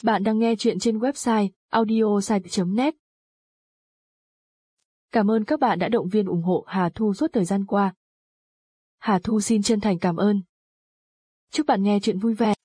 Bạn đang nghe chuyện trên website audiosite.net. Cảm ơn các bạn đã động viên ủng hộ Hà Thu suốt thời gian qua. Hà Thu xin chân thành cảm ơn. Chúc bạn nghe chuyện vui vẻ.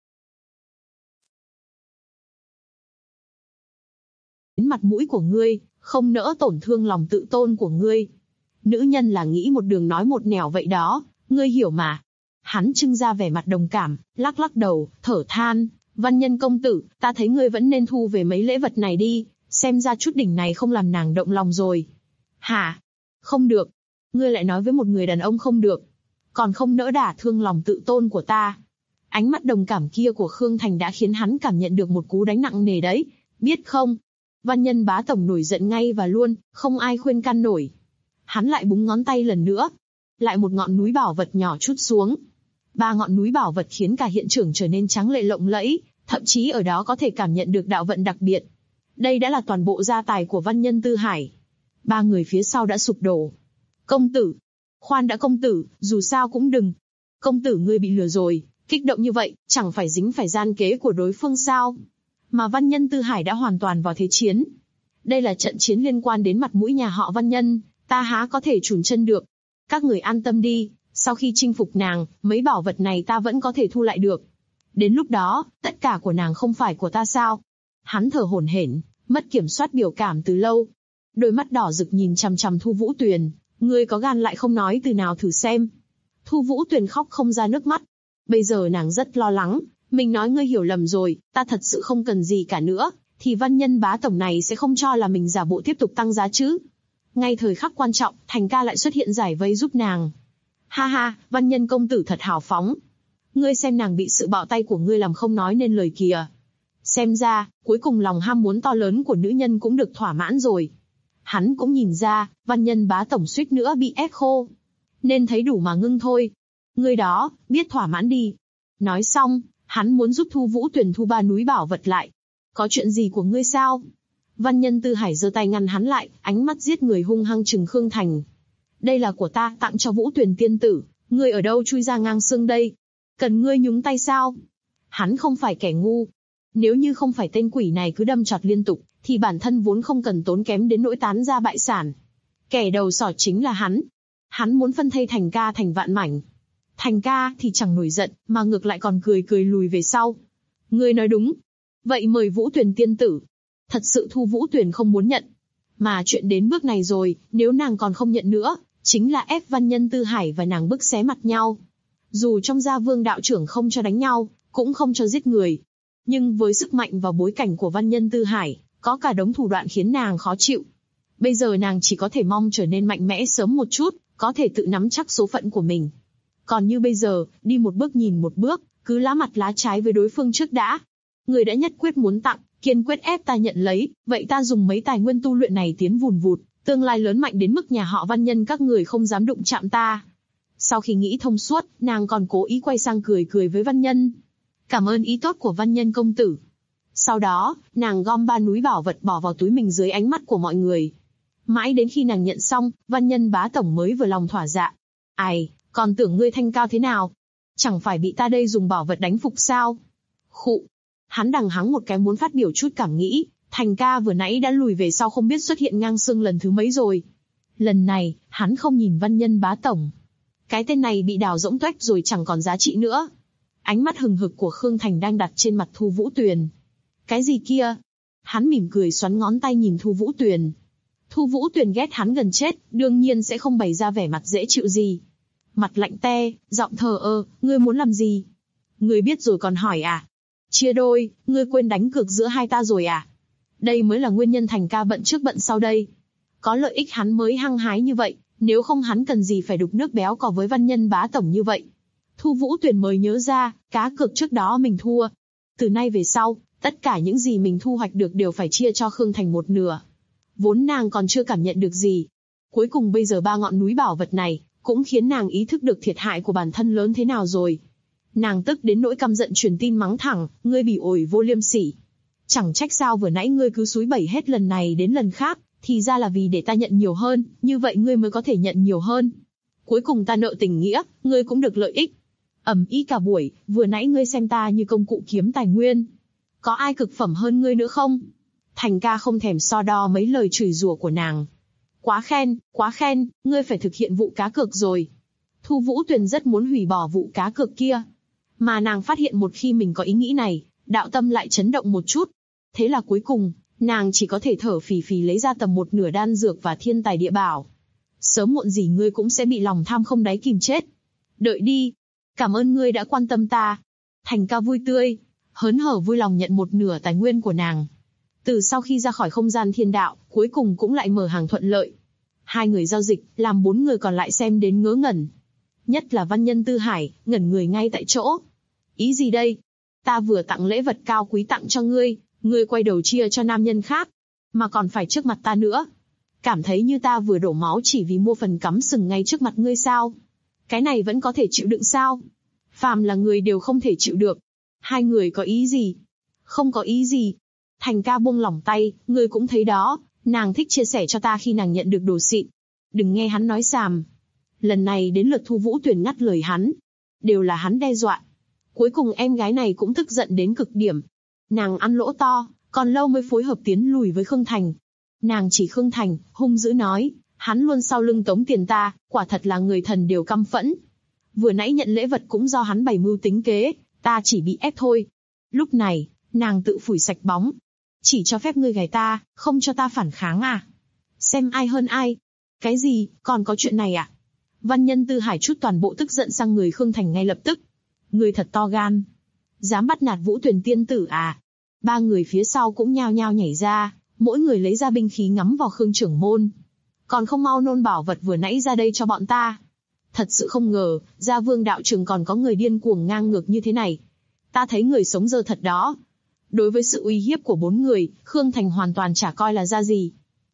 Mặt mũi của ngươi, không nỡ tổn thương lòng tự tôn của ngươi. Nữ nhân là nghĩ một đường nói một nẻo vậy đó, ngươi hiểu mà. Hắn trưng ra vẻ mặt đồng cảm, lắc lắc đầu, thở than, Văn Nhân công tử, ta thấy ngươi vẫn nên thu về mấy lễ vật này đi, xem ra chút đỉnh này không làm nàng động lòng rồi. Hả? Không được. Ngươi lại nói với một người đàn ông không được. Còn không nỡ đả thương lòng tự tôn của ta. Ánh mắt đồng cảm kia của Khương Thành đã khiến hắn cảm nhận được một cú đánh nặng nề đấy, biết không? Văn Nhân bá tổng nổi giận ngay và luôn, không ai khuyên can nổi. Hắn lại búng ngón tay lần nữa. Lại một ngọn núi bảo vật nhỏ trút xuống. 3 ngọn núi bảo vật khiến cả hiện trường trở nên trắng lệ lộng lẫy, thậm chí ở đó có thể cảm nhận được đạo vận đặc biệt. Đây đã là toàn bộ gia tài của Văn Nhân Tư Hải. 3 người phía sau đã sụp đổ. Công tử! Khoan đã công tử, dù sao cũng đừng. Công tử ngươi bị lừa rồi, kích động như vậy, chẳng phải dính phải gian kế của đối phương sao? Mà Văn Nhân Tư Hải đã hoàn toàn vào thế chiến. Đây là trận chiến liên quan đến mặt mũi nhà họ Văn Nhân, ta há có thể chùn chân được. Các người an tâm đi, sau khi chinh phục nàng, mấy bảo vật này ta vẫn có thể thu lại được. Đến lúc đó, tất cả của nàng không phải của ta sao? Hắn thở hổn hển, mất kiểm soát biểu cảm từ lâu. Đôi mắt đỏ rực nhìn chằm chằm Thu Vũ Tuyền, ngươi có gan lại không nói từ nào thử xem. Thu Vũ Tuyền khóc không ra nước mắt. Bây giờ nàng rất lo lắng, mình nói ngươi hiểu lầm rồi, ta thật sự không cần gì cả nữa, thì Văn Nhân bá tổng này sẽ không cho là mình giả bộ tiếp tục tăng giá chứ. Ngay thời khắc quan trọng, Thành ca lại xuất hiện giải vây giúp nàng. Ha ha, Văn Nhân công tử thật hào phóng. Ngươi xem nàng bị sự bạo tay của ngươi làm không nói nên lời kìa. Xem ra, cuối cùng lòng ham muốn to lớn của nữ nhân cũng được thỏa mãn rồi. Hắn cũng nhìn ra, Văn Nhân bá tổng suýt nữa bị ép khô. Nên thấy đủ mà ngưng thôi. Ngươi đó, biết thỏa mãn đi. Nói xong, hắn muốn giúp Thu Vũ Tuyền thu 3 núi bảo vật lại. Có chuyện gì của ngươi sao? Văn Nhân Tư Hải giơ tay ngăn hắn lại, ánh mắt giết người hung hăng trừng Khương Thành. Đây là của ta, tặng cho Vũ Tuyền tiên tử, ngươi ở đâu chui ra ngang xương đây? Cần ngươi nhúng tay sao? Hắn không phải kẻ ngu. Nếu như không phải tên quỷ này cứ đâm chọt liên tục, thì bản thân vốn không cần tốn kém đến nỗi tán ra bại sản. Kẻ đầu sỏ chính là hắn. Hắn muốn phân thây Thành ca thành vạn mảnh. Thành ca thì chẳng nổi giận, mà ngược lại còn cười cười lùi về sau. Ngươi nói đúng. Vậy mời Vũ Tuyền tiên tử. Thật sự Thu Vũ Tuyền không muốn nhận. Mà chuyện đến bước này rồi, nếu nàng còn không nhận nữa, chính là ép Văn Nhân Tư Hải và nàng bức xé mặt nhau. Dù trong gia Vương đạo trưởng không cho đánh nhau, cũng không cho giết người. Nhưng với sức mạnh và bối cảnh của Văn Nhân Tư Hải, có cả đống thủ đoạn khiến nàng khó chịu. Bây giờ nàng chỉ có thể mong trở nên mạnh mẽ sớm một chút, có thể tự nắm chắc số phận của mình. Còn như bây giờ, đi một bước nhìn một bước, cứ lá mặt lá trái với đối phương trước đã. Người đã nhất quyết muốn tặng, kiên quyết ép ta nhận lấy, vậy ta dùng mấy tài nguyên tu luyện này tiến vùn vụt, tương lai lớn mạnh đến mức nhà họ Văn Nhân các người không dám đụng chạm ta. Sau khi nghĩ thông suốt, nàng còn cố ý quay sang cười cười với Văn Nhân. Cảm ơn ý tốt của Văn Nhân công tử. Sau đó, nàng gom 3 núi bảo vật bỏ vào túi mình dưới ánh mắt của mọi người. Mãi đến khi nàng nhận xong, Văn Nhân bá tổng mới vừa lòng thỏa dạ. Ai, còn tưởng ngươi thanh cao thế nào? Chẳng phải bị ta đây dùng bảo vật đánh phục sao? Khụ. Hắn đằng hắng một cái muốn phát biểu chút cảm nghĩ, Thành ca vừa nãy đã lùi về sau không biết xuất hiện ngang xương lần thứ mấy rồi. Lần này, hắn không nhìn Văn Nhân bá tổng. Cái tên này bị đào rỗng tuếch rồi chẳng còn giá trị nữa. Ánh mắt hừng hực của Khương Thành đang đặt trên mặt Thu Vũ Tuyền. Cái gì kia? Hắn mỉm cười xoắn ngón tay nhìn Thu Vũ Tuyền. Thu Vũ Tuyền ghét hắn gần chết, đương nhiên sẽ không bày ra vẻ mặt dễ chịu gì. Mặt lạnh te, giọng thờ ơ, ngươi muốn làm gì? Ngươi biết rồi còn hỏi à? Chia đôi, ngươi quên đánh cược giữa hai ta rồi à? Đây mới là nguyên nhân Thành ca bận trước bận sau đây. Có lợi ích hắn mới hăng hái như vậy, nếu không hắn cần gì phải đục nước béo cò với Văn Nhân bá tổng như vậy. Thu Vũ Tuyền mới nhớ ra, cá cược trước đó mình thua. Từ nay về sau, tất cả những gì mình thu hoạch được đều phải chia cho Khương Thành một nửa. Vốn nàng còn chưa cảm nhận được gì. Cuối cùng bây giờ 3 ngọn núi bảo vật này, cũng khiến nàng ý thức được thiệt hại của bản thân lớn thế nào rồi. Nàng tức đến nỗi căm giận truyền tin mắng thẳng, ngươi bỉ ổi vô liêm sỉ. Chẳng trách sao vừa nãy ngươi cứ xúi bẩy hết lần này đến lần khác, thì ra là vì để ta nhận nhiều hơn, như vậy ngươi mới có thể nhận nhiều hơn. Cuối cùng ta nợ tình nghĩa, ngươi cũng được lợi ích. Ầm ĩ cả buổi, vừa nãy ngươi xem ta như công cụ kiếm tài nguyên. có ai cực phẩm hơn ngươi nữa không? Thành ca không thèm so đo mấy lời chửi rủa của nàng. Quá khen, ngươi phải thực hiện vụ cá cược rồi. Thu Vũ Tuyền rất muốn hủy bỏ vụ cá cược kia. Mà nàng phát hiện một khi mình có ý nghĩ này, đạo tâm lại chấn động một chút. Thế là cuối cùng, nàng chỉ có thể thở phì phì lấy ra tầm một nửa đan dược và thiên tài địa bảo. Sớm muộn gì ngươi cũng sẽ bị lòng tham không đáy kìm chết. Đợi đi. Cảm ơn ngươi đã quan tâm ta. Thành ca vui tươi, hớn hở vui lòng nhận một nửa tài nguyên của nàng. Từ sau khi ra khỏi không gian thiên đạo, cuối cùng cũng lại mở hàng thuận lợi. Hai người giao dịch, làm bốn người còn lại xem đến ngớ ngẩn. Nhất là Văn Nhân Tư Hải, ngẩn người ngay tại chỗ. Ý gì đây? Ta vừa tặng lễ vật cao quý tặng cho ngươi, ngươi quay đầu chia cho nam nhân khác, mà còn phải trước mặt ta nữa. Cảm thấy như ta vừa đổ máu chỉ vì mua phần cắm sừng ngay trước mặt ngươi sao? Cái này vẫn có thể chịu đựng sao? Phàm là người đều không thể chịu được. Hai người có ý gì? Không có ý gì. Thành ca buông lỏng tay, ngươi cũng thấy đó, nàng thích chia sẻ cho ta khi nàng nhận được đồ xịn. Đừng nghe hắn nói xàm. Lần này đến lượt Thu Vũ Tuyền ngắt lời hắn. Đều là hắn đe dọa. Cuối cùng em gái này cũng tức giận đến cực điểm. Nàng ăn lỗ to, còn lâu mới phối hợp tiến lùi với Khương Thành. Nàng chỉ Khương Thành, hung dữ nói, hắn luôn sau lưng tống tiền ta, quả thật là người thần đều căm phẫn. Vừa nãy nhận lễ vật cũng do hắn bày mưu tính kế, ta chỉ bị ép thôi. Lúc này, nàng tự phủi sạch bóng. Chỉ cho phép ngươi gài ta, không cho ta phản kháng à? Xem ai hơn ai? Cái gì, còn có chuyện này à? Văn Nhân Tư Hải chút toàn bộ tức giận sang người Khương Thành ngay lập tức. Ngươi thật to gan. Dám bắt nạt Vũ Tuyền tiên tử à? Ba người phía sau cũng nhao nhao nhảy ra, mỗi người lấy ra binh khí ngắm vào Khương trưởng môn. Còn không mau nôn bảo vật vừa nãy ra đây cho bọn ta. Thật sự không ngờ, Gia Vương đạo trường còn có người điên cuồng ngang ngược như thế này. Ta thấy người sống dơ thật đó. Đối với sự uy hiếp của bốn người, Khương Thành hoàn toàn chả coi là ra gì.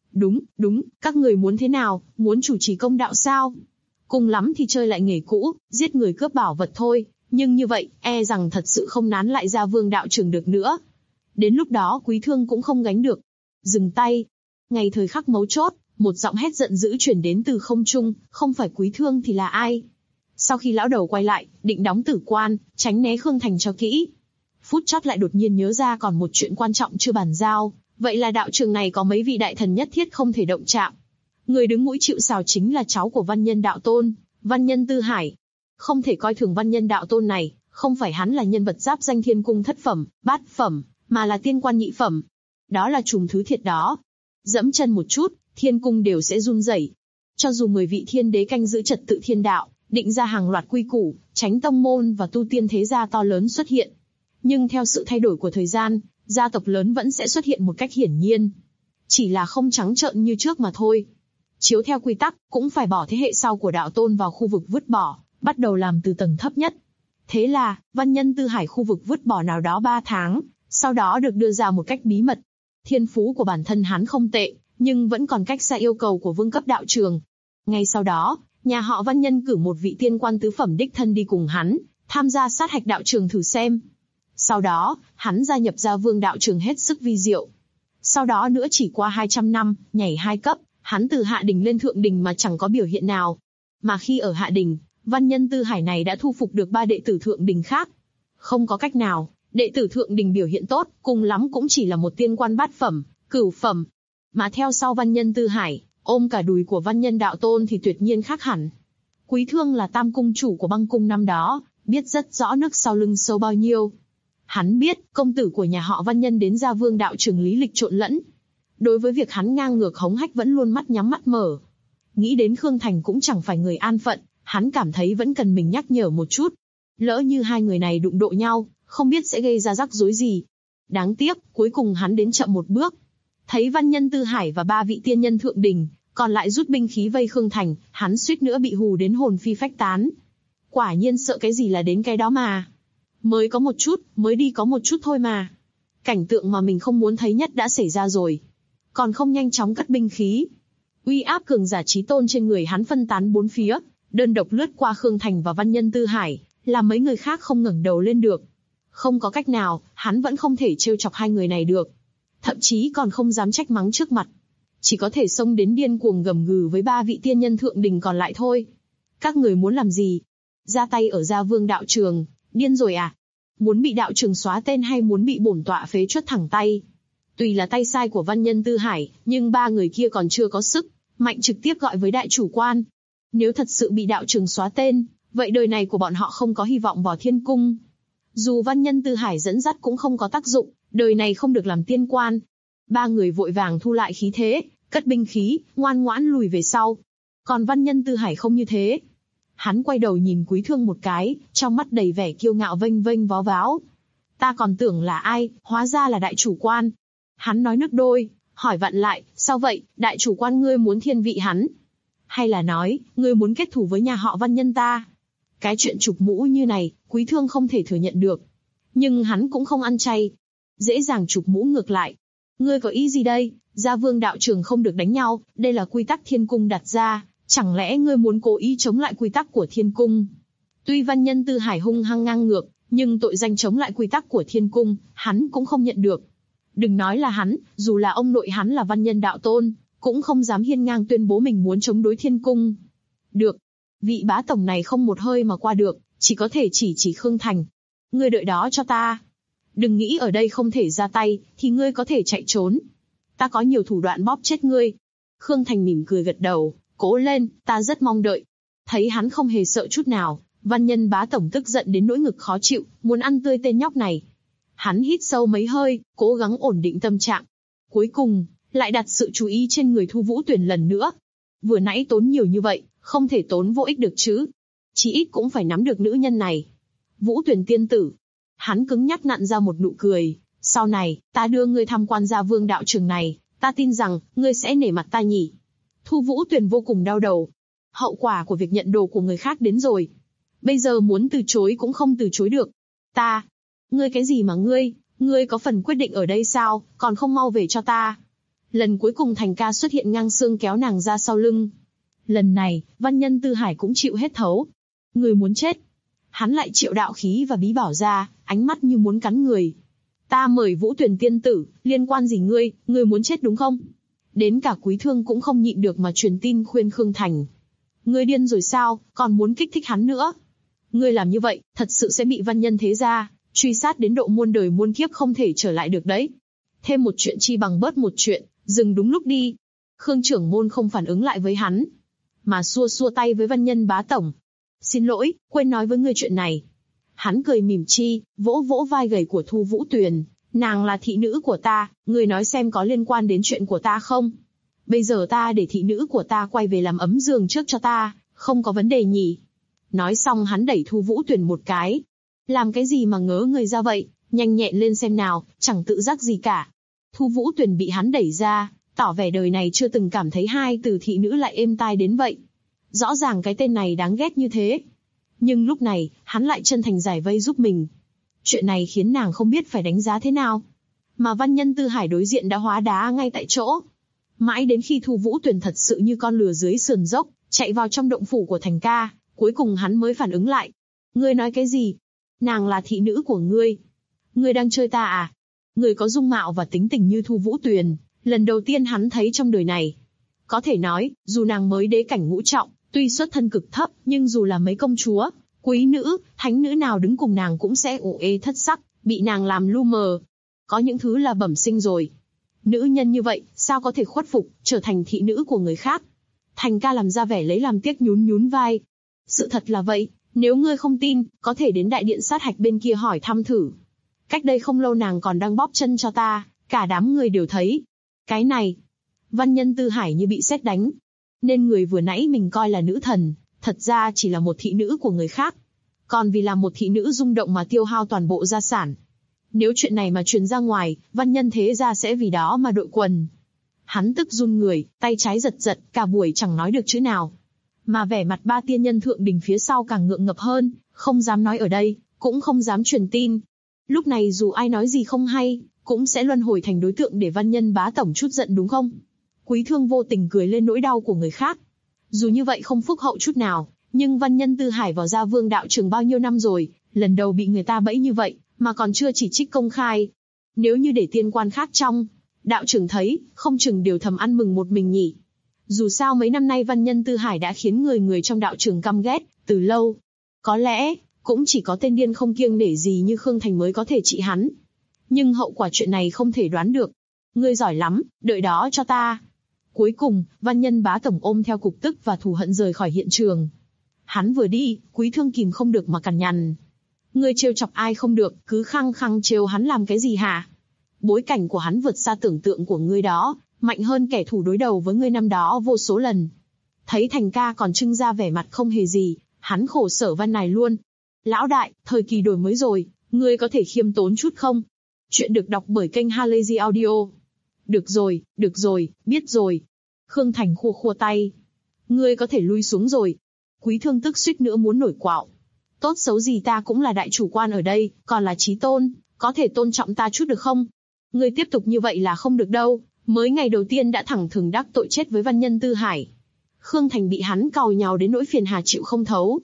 Đúng, các người muốn thế nào, muốn chủ trì công đạo sao? Cùng lắm thì chơi lại nghề cũ, giết người cướp bảo vật thôi, nhưng như vậy, e rằng thật sự không nán lại Gia Vương đạo trường được nữa. Đến lúc đó Quý Thương cũng không gánh được. Dừng tay. Ngay thời khắc mấu chốt, một giọng hét giận dữ chuyển đến từ không trung, không phải Quý Thương thì là ai? Sau khi lão đầu quay lại, định đóng tử quan, tránh né Khương Thành cho kỹ. Phút chót lại đột nhiên nhớ ra còn một chuyện quan trọng chưa bàn giao, vậy là đạo trường này có mấy vị đại thần nhất thiết không thể động chạm. Người đứng mũi chịu sào chính là cháu của Văn Nhân đạo tôn, Văn Nhân Tư Hải. Không thể coi thường Văn Nhân đạo tôn này, không phải hắn là nhân vật giáp danh thiên cung thất phẩm, bát phẩm, mà là tiên quan nhị phẩm. Đó là trùm thứ thiệt đó. Dẫm chân một chút, thiên cung đều sẽ run rẩy. Cho dù 10 vị thiên đế canh giữ trật tự thiên đạo, định ra hàng loạt quy củ, tránh tông môn và tu tiên thế gia to lớn xuất hiện. Nhưng theo sự thay đổi của thời gian, gia tộc lớn vẫn sẽ xuất hiện một cách hiển nhiên. Chỉ là không trắng trợn như trước mà thôi. Chiếu theo quy tắc, cũng phải bỏ thế hệ sau của đạo tôn vào khu vực vứt bỏ, bắt đầu làm từ tầng thấp nhất. Thế là, Văn Nhân Tư Hải khu vực vứt bỏ nào đó 3 tháng, sau đó được đưa ra một cách bí mật. Thiên phú của bản thân hắn không tệ, nhưng vẫn còn cách xa yêu cầu của vương cấp đạo trường. Ngay sau đó, nhà họ Văn Nhân cử một vị tiên quan tứ phẩm đích thân đi cùng hắn, tham gia sát hạch đạo trường thử xem. Sau đó, hắn gia nhập Gia Vương đạo trường hết sức vi diệu. Sau đó nữa chỉ qua 200 năm, nhảy 2 cấp, hắn từ hạ đỉnh lên thượng đỉnh mà chẳng có biểu hiện nào. Mà khi ở hạ đỉnh, Văn Nhân Tư Hải này đã thu phục được 3 đệ tử thượng đỉnh khác. Không có cách nào, đệ tử thượng đỉnh biểu hiện tốt, cùng lắm cũng chỉ là một tiên quan bát phẩm, cửu phẩm. Mà theo sau Văn Nhân Tư Hải, ôm cả đùi của Văn Nhân đạo tôn thì tuyệt nhiên khác hẳn. Quý Thương là tam cung chủ của băng cung năm đó, biết rất rõ nước sau lưng sâu bao nhiêu. Hắn biết, công tử của nhà họ Văn Nhân đến Gia Vương đạo trường lý lịch trộn lẫn. Đối với việc hắn ngang ngược hống hách vẫn luôn mắt nhắm mắt mở. Nghĩ đến Khương Thành cũng chẳng phải người an phận, hắn cảm thấy vẫn cần mình nhắc nhở một chút. Lỡ như hai người này đụng độ nhau, không biết sẽ gây ra rắc rối gì. Đáng tiếc, cuối cùng hắn đến chậm một bước. Thấy Văn Nhân Tư Hải và 3 vị tiên nhân thượng đỉnh, còn lại rút binh khí vây Khương Thành, hắn suýt nữa bị hù đến hồn phi phách tán. Quả nhiên sợ cái gì là đến cái đó mà. Mới có một chút, mới đi có một chút thôi mà. Cảnh tượng mà mình không muốn thấy nhất đã xảy ra rồi. Còn không nhanh chóng cất binh khí. Uy áp cường giả chí tôn trên người hắn phân tán bốn phía, đơn độc lướt qua Khương Thành và Văn Nhân Tư Hải, làm mấy người khác không ngẩng đầu lên được. Không có cách nào, hắn vẫn không thể trêu chọc hai người này được. Thậm chí còn không dám trách mắng trước mặt. Chỉ có thể xông đến điên cuồng gầm gừ với 3 vị tiên nhân thượng đỉnh còn lại thôi. Các người muốn làm gì? Ra tay ở Gia Vương đạo trường, điên rồi à? muốn bị đạo trường xóa tên hay muốn bị bổn tọa phế truất thẳng tay. Tùy là tay sai của văn nhân Tư Hải, nhưng ba người kia còn chưa có sức mạnh trực tiếp gọi với đại chủ quan. Nếu thật sự bị đạo trường xóa tên, vậy đời này của bọn họ không có hy vọng vào thiên cung. Dù văn nhân Tư Hải dẫn dắt cũng không có tác dụng, đời này không được làm tiên quan. Ba người vội vàng thu lại khí thế, cất binh khí, ngoan ngoãn lùi về sau. Còn văn nhân Tư Hải không như thế. Hắn quay đầu nhìn Quý Thương một cái, trong mắt đầy vẻ kiêu ngạo vênh vênh vó váo. Ta còn tưởng là ai, hóa ra là đại chủ quan. Hắn nói nước đôi, hỏi vặn lại, sao vậy, đại chủ quan ngươi muốn thiên vị hắn? Hay là nói, ngươi muốn kết thù với nhà họ văn nhân ta? Cái chuyện chụp mũ như này, Quý Thương không thể thừa nhận được. Nhưng hắn cũng không ăn chay. Dễ dàng chụp mũ ngược lại. Ngươi có ý gì đây? Gia vương đạo trường không được đánh nhau, đây là quy tắc thiên cung đặt ra. Chẳng lẽ ngươi muốn cố ý chống lại quy tắc của thiên cung? Tuy văn nhân Tư Hải hung hăng ngang ngược, nhưng tội danh chống lại quy tắc của thiên cung, hắn cũng không nhận được. Đừng nói là hắn, dù là ông nội hắn là văn nhân đạo tôn, cũng không dám hiên ngang tuyên bố mình muốn chống đối thiên cung. Được. Vị bá tổng này không một hơi mà qua được, chỉ có thể chỉ Khương Thành. Ngươi đợi đó cho ta. Đừng nghĩ ở đây không thể ra tay, thì ngươi có thể chạy trốn. Ta có nhiều thủ đoạn bóp chết ngươi. Khương Thành mỉm cười gật đầu, cố lên, ta rất mong đợi. Thấy hắn không hề sợ chút nào, văn nhân bá tổng tức giận đến nỗi ngực khó chịu, muốn ăn tươi tên nhóc này. Hắn hít sâu mấy hơi, cố gắng ổn định tâm trạng. Cuối cùng, lại đặt sự chú ý trên người Thu Vũ Tuyền lần nữa. Vừa nãy tốn nhiều như vậy, không thể tốn vô ích được chứ. Chí ít cũng phải nắm được nữ nhân này. Vũ Tuyền tiên tử. Hắn cứng nhắc nặn ra một nụ cười. Sau này, ta đưa ngươi tham quan Gia Vương đạo trường này, ta tin rằng, ngươi sẽ nể mặt ta nhỉ. Thu Vũ Tuyền vô cùng đau đầu. Hậu quả của việc nhận đồ của người khác đến rồi. Bây giờ muốn từ chối cũng không từ chối được. Ngươi cái gì mà ngươi có phần quyết định ở đây sao, còn không mau về cho ta. Lần cuối cùng Thành ca xuất hiện ngang xương kéo nàng ra sau lưng. Lần này, văn nhân Tư Hải cũng chịu hết thấu. Ngươi muốn chết. Hắn lại triệu đạo khí và bí bảo ra, ánh mắt như muốn cắn người. Ta mời Vũ Tuyền tiên tử, liên quan gì ngươi muốn chết đúng không? Đến cả Quý Thương cũng không nhịn được mà truyền tin khuyên Khương Thành. Ngươi điên rồi sao, còn muốn kích thích hắn nữa? Ngươi làm như vậy, thật sự sẽ bị văn nhân thế gia truy sát đến độ muôn đời muôn kiếp không thể trở lại được đấy. Thêm một chuyện chi bằng bớt một chuyện, dừng đúng lúc đi. Khương trưởng môn không phản ứng lại với hắn, mà xua xua tay với văn nhân bá tổng. Xin lỗi, quên nói với ngươi chuyện này. Hắn cười mỉm chi, vỗ vỗ vai gầy của Thu Vũ Tuyền. Nàng là thị nữ của ta, ngươi nói xem có liên quan đến chuyện của ta không? Bây giờ ta để thị nữ của ta quay về làm ấm giường trước cho ta, không có vấn đề nhỉ? Nói xong hắn đẩy Thu Vũ Tuyền một cái. Làm cái gì mà ngớ người ra vậy, nhanh nhẹn lên xem nào, chẳng tự giác gì cả. Thu Vũ Tuyền bị hắn đẩy ra, tỏ vẻ đời này chưa từng cảm thấy hai từ thị nữ lại êm tai đến vậy. Rõ ràng cái tên này đáng ghét như thế. Nhưng lúc này, hắn lại chân thành giải vây giúp mình. Chuyện này khiến nàng không biết phải đánh giá thế nào. Mà văn nhân Tư Hải đối diện đã hóa đá ngay tại chỗ. Mãi đến khi Thu Vũ Tuyền thật sự như con lừa dưới sườn dốc, chạy vào trong động phủ của Thành ca, cuối cùng hắn mới phản ứng lại. Ngươi nói cái gì? Nàng là thị nữ của ngươi. Ngươi đang chơi ta à? Ngươi có dung mạo và tính tình như Thu Vũ Tuyền, lần đầu tiên hắn thấy trong đời này. Có thể nói, dù nàng mới đế cảnh ngũ trọng, tuy xuất thân cực thấp, nhưng dù là mấy công chúa, quý nữ, thánh nữ nào đứng cùng nàng cũng sẽ ủ ê thất sắc, bị nàng làm lu mờ. Có những thứ là bẩm sinh rồi. Nữ nhân như vậy, sao có thể khuất phục, trở thành thị nữ của người khác? Thành ca làm ra vẻ lấy làm tiếc nhún vai. Sự thật là vậy, nếu ngươi không tin, có thể đến đại điện sát hạch bên kia hỏi thăm thử. Cách đây không lâu nàng còn đang bóp chân cho ta, cả đám người đều thấy. Cái này, văn nhân Tư Hải như bị sét đánh. Nên người vừa nãy mình coi là nữ thần, thật ra chỉ là một thị nữ của người khác. Còn vì là một thị nữ rung động mà tiêu hao toàn bộ gia sản. Nếu chuyện này mà truyền ra ngoài, văn nhân thế gia sẽ vì đó mà đội quần. Hắn tức run người, tay trái giật, cả buổi chẳng nói được chữ nào. Mà vẻ mặt ba tiên nhân thượng đình phía sau càng ngượng ngập hơn, không dám nói ở đây, cũng không dám truyền tin. Lúc này dù ai nói gì không hay, cũng sẽ luân hồi thành đối tượng để văn nhân bá tổng chút giận đúng không? Quý Thương vô tình cười lên nỗi đau của người khác. Dù như vậy không phúc hậu chút nào, nhưng văn nhân Tư Hải vào Gia Vương đạo trường bao nhiêu năm rồi, lần đầu bị người ta bẫy như vậy, mà còn chưa chỉ trích công khai. Nếu như để tiên quan khác trong đạo trường thấy, không chừng đều thầm ăn mừng một mình nhỉ. Dù sao mấy năm nay văn nhân Tư Hải đã khiến người trong đạo trường căm ghét, từ lâu. Có lẽ, Cũng chỉ có tên điên không kiêng nể gì như Khương Thành mới có thể trị hắn. Nhưng hậu quả chuyện này không thể đoán được. Ngươi giỏi lắm, đợi đó cho ta. Cuối cùng, Văn Nhân Bá Tổng ôm theo cục tức và thù hận rời khỏi hiện trường. Hắn vừa đi, Quý Thương kìm không được mà cằn nhằn. Ngươi trêu chọc ai không được, cứ khăng khăng trêu hắn làm cái gì hả? Bối cảnh của hắn vượt xa tưởng tượng của ngươi đó, mạnh hơn kẻ thù đối đầu với ngươi năm đó vô số lần. Thấy Thành ca còn trưng ra vẻ mặt không hề gì, hắn khổ sở van nài luôn. Lão đại, thời kỳ đổi mới rồi, ngươi có thể khiêm tốn chút không? Chuyện được đọc bởi kênh Halazy Audio. Được rồi, biết rồi. Khương Thành khua khua tay. Ngươi có thể lui xuống rồi. Quý Thương tức suýt nữa muốn nổi quạo. Tốt xấu gì ta cũng là đại chủ quan ở đây, còn là chí tôn, có thể tôn trọng ta chút được không? Ngươi tiếp tục như vậy là không được đâu, mới ngày đầu tiên đã thẳng thừng đắc tội chết với Văn Nhân Tư Hải. Khương Thành bị hắn càu nhàu đến nỗi phiền hà chịu không thấu.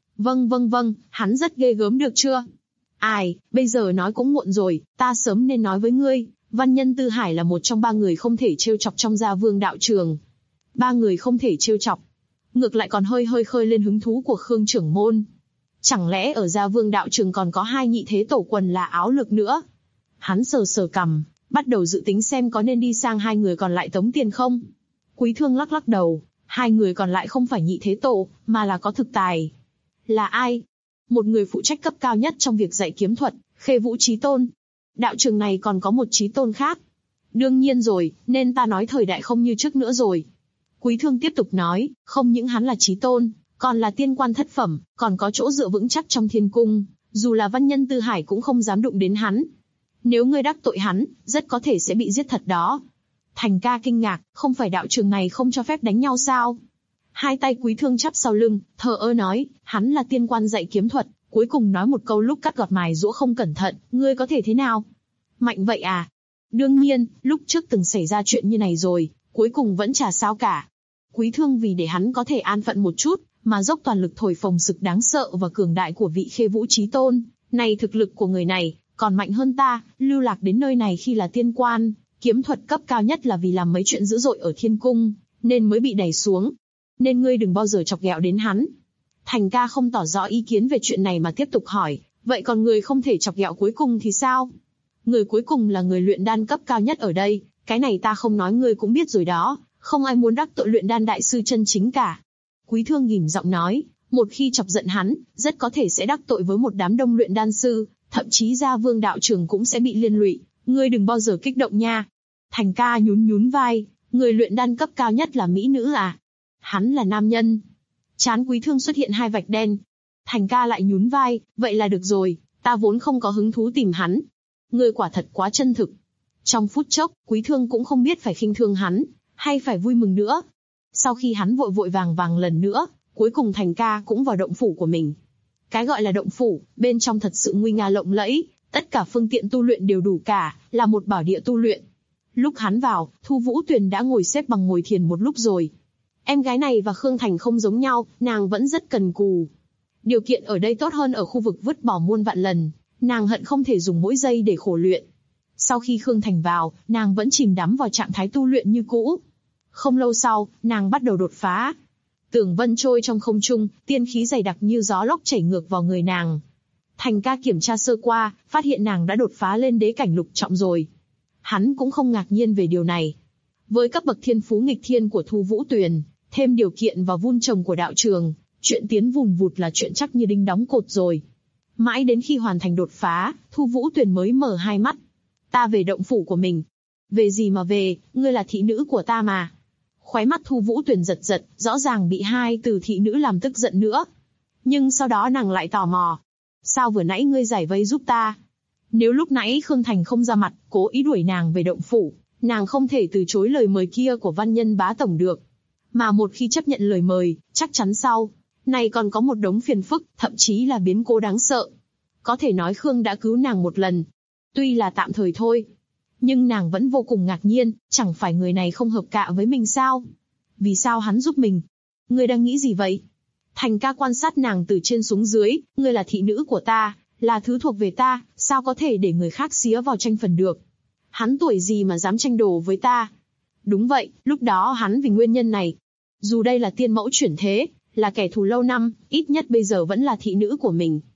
Vâng, hắn rất ghê gớm được chưa? Ai, bây giờ nói cũng muộn rồi, ta sớm nên nói với ngươi, Văn Nhân Tư Hải là một trong 3 người không thể trêu chọc trong Gia Vương đạo trường. 3 người không thể trêu chọc. Ngược lại còn hơi khơi lên hứng thú của Khương trưởng môn. Chẳng lẽ ở Gia Vương đạo trường còn có 2 nhị thế tổ quần là áo lược nữa? Hắn sờ cằm, bắt đầu dự tính xem có nên đi sang 2 người còn lại tống tiền không. Quý Thương lắc đầu, 2 người còn lại không phải nhị thế tổ, mà là có thực tài. Là ai? Một người phụ trách cấp cao nhất trong việc dạy kiếm thuật, Khê Vũ Chí Tôn. Đạo trường này còn có một chí tôn khác. Đương nhiên rồi, nên ta nói thời đại không như trước nữa rồi. Quý Thương tiếp tục nói, không những hắn là chí tôn, còn là tiên quan thất phẩm, còn có chỗ dựa vững chắc trong thiên cung, dù là Văn Nhân Tư Hải cũng không dám đụng đến hắn. Nếu ngươi đắc tội hắn, rất có thể sẽ bị giết thật đó. Thành ca kinh ngạc, không phải đạo trường này không cho phép đánh nhau sao? Hai tay Quý Thương chắp sau lưng, thờ ơ nói, hắn là tiên quan dạy kiếm thuật, cuối cùng nói một câu lúc cắt gọt mài giũa không cẩn thận, ngươi có thể thế nào? Mạnh vậy à? Đương nhiên, lúc trước từng xảy ra chuyện như này rồi, cuối cùng vẫn chả sao cả. Quý Thương vì để hắn có thể an phận một chút, mà dốc toàn lực thổi phồng sực đáng sợ và cường đại của vị Khê Vũ Chí Tôn. Này thực lực của người này, còn mạnh hơn ta, lưu lạc đến nơi này khi là tiên quan, kiếm thuật cấp cao nhất là vì làm mấy chuyện dữ dội ở thiên cung, nên mới bị đẩy xuống. Nên ngươi đừng bao giờ chọc ghẹo đến hắn. Thành ca không tỏ rõ ý kiến về chuyện này mà tiếp tục hỏi, vậy còn người không thể chọc ghẹo cuối cùng thì sao? Người cuối cùng là người luyện đan cấp cao nhất ở đây, cái này ta không nói ngươi cũng biết rồi đó, không ai muốn đắc tội luyện đan đại sư chân chính cả. Quý Thương ghim giọng nói, một khi chọc giận hắn, rất có thể sẽ đắc tội với một đám đông luyện đan sư, thậm chí Gia Vương đạo trường cũng sẽ bị liên lụy, ngươi đừng bao giờ kích động nha. Thành ca nhún vai, người luyện đan cấp cao nhất là mỹ nữ à? Hắn là nam nhân. Trán Quý Thương xuất hiện 2 vạch đen. Thành ca lại nhún vai, vậy là được rồi, ta vốn không có hứng thú tìm hắn. Ngươi quả thật quá chân thực. Trong phút chốc, Quý Thương cũng không biết phải khinh thường hắn, hay phải vui mừng nữa. Sau khi hắn vội vàng lần nữa, cuối cùng Thành ca cũng vào động phủ của mình. Cái gọi là động phủ, bên trong thật sự nguy nga lộng lẫy, tất cả phương tiện tu luyện đều đủ cả, là một bảo địa tu luyện. Lúc hắn vào, Thu Vũ Tuyền đã ngồi xếp bằng ngồi thiền một lúc rồi. Em gái này và Khương Thành không giống nhau, nàng vẫn rất cần cù. Điều kiện ở đây tốt hơn ở khu vực vứt bỏ muôn vạn lần, nàng hận không thể dùng mỗi giây để khổ luyện. Sau khi Khương Thành vào, nàng vẫn chìm đắm vào trạng thái tu luyện như cũ. Không lâu sau, nàng bắt đầu đột phá. Tường vân trôi trong không trung, tiên khí dày đặc như gió lốc chảy ngược vào người nàng. Thành ca kiểm tra sơ qua, phát hiện nàng đã đột phá lên đế cảnh lục trọng rồi. Hắn cũng không ngạc nhiên về điều này. Với cấp bậc thiên phú nghịch thiên của Thu Vũ Tuyền, thêm điều kiện và vun trồng của đạo trường, chuyện tiến vùn vụt là chuyện chắc như đinh đóng cột rồi. Mãi đến khi hoàn thành đột phá, Thu Vũ Tuyền mới mở hai mắt. Ta về động phủ của mình. Về gì mà về, ngươi là thị nữ của ta mà. Khóe mắt Thu Vũ Tuyền giật, rõ ràng bị 2 từ thị nữ làm tức giận nữa. Nhưng sau đó nàng lại tò mò. Sao vừa nãy ngươi giải vây giúp ta? Nếu lúc nãy Khương Thành không ra mặt, cố ý đuổi nàng về động phủ, nàng không thể từ chối lời mời kia của Văn Nhân Bá Tổng được. Mà một khi chấp nhận lời mời, chắc chắn sau này còn có một đống phiền phức, thậm chí là biến cố đáng sợ. Có thể nói Khương đã cứu nàng một lần. Tuy là tạm thời thôi. Nhưng nàng vẫn vô cùng ngạc nhiên, chẳng phải người này không hợp cạ với mình sao? Vì sao hắn giúp mình? Ngươi đang nghĩ gì vậy? Thành ca quan sát nàng từ trên xuống dưới, ngươi là thị nữ của ta, là thứ thuộc về ta, sao có thể để người khác xía vào tranh phần được? Hắn tuổi gì mà dám tranh đồ với ta? Đúng vậy, lúc đó hắn vì nguyên nhân này. Dù đây là tiên mẫu chuyển thế, là kẻ thù lâu năm, ít nhất bây giờ vẫn là thị nữ của mình.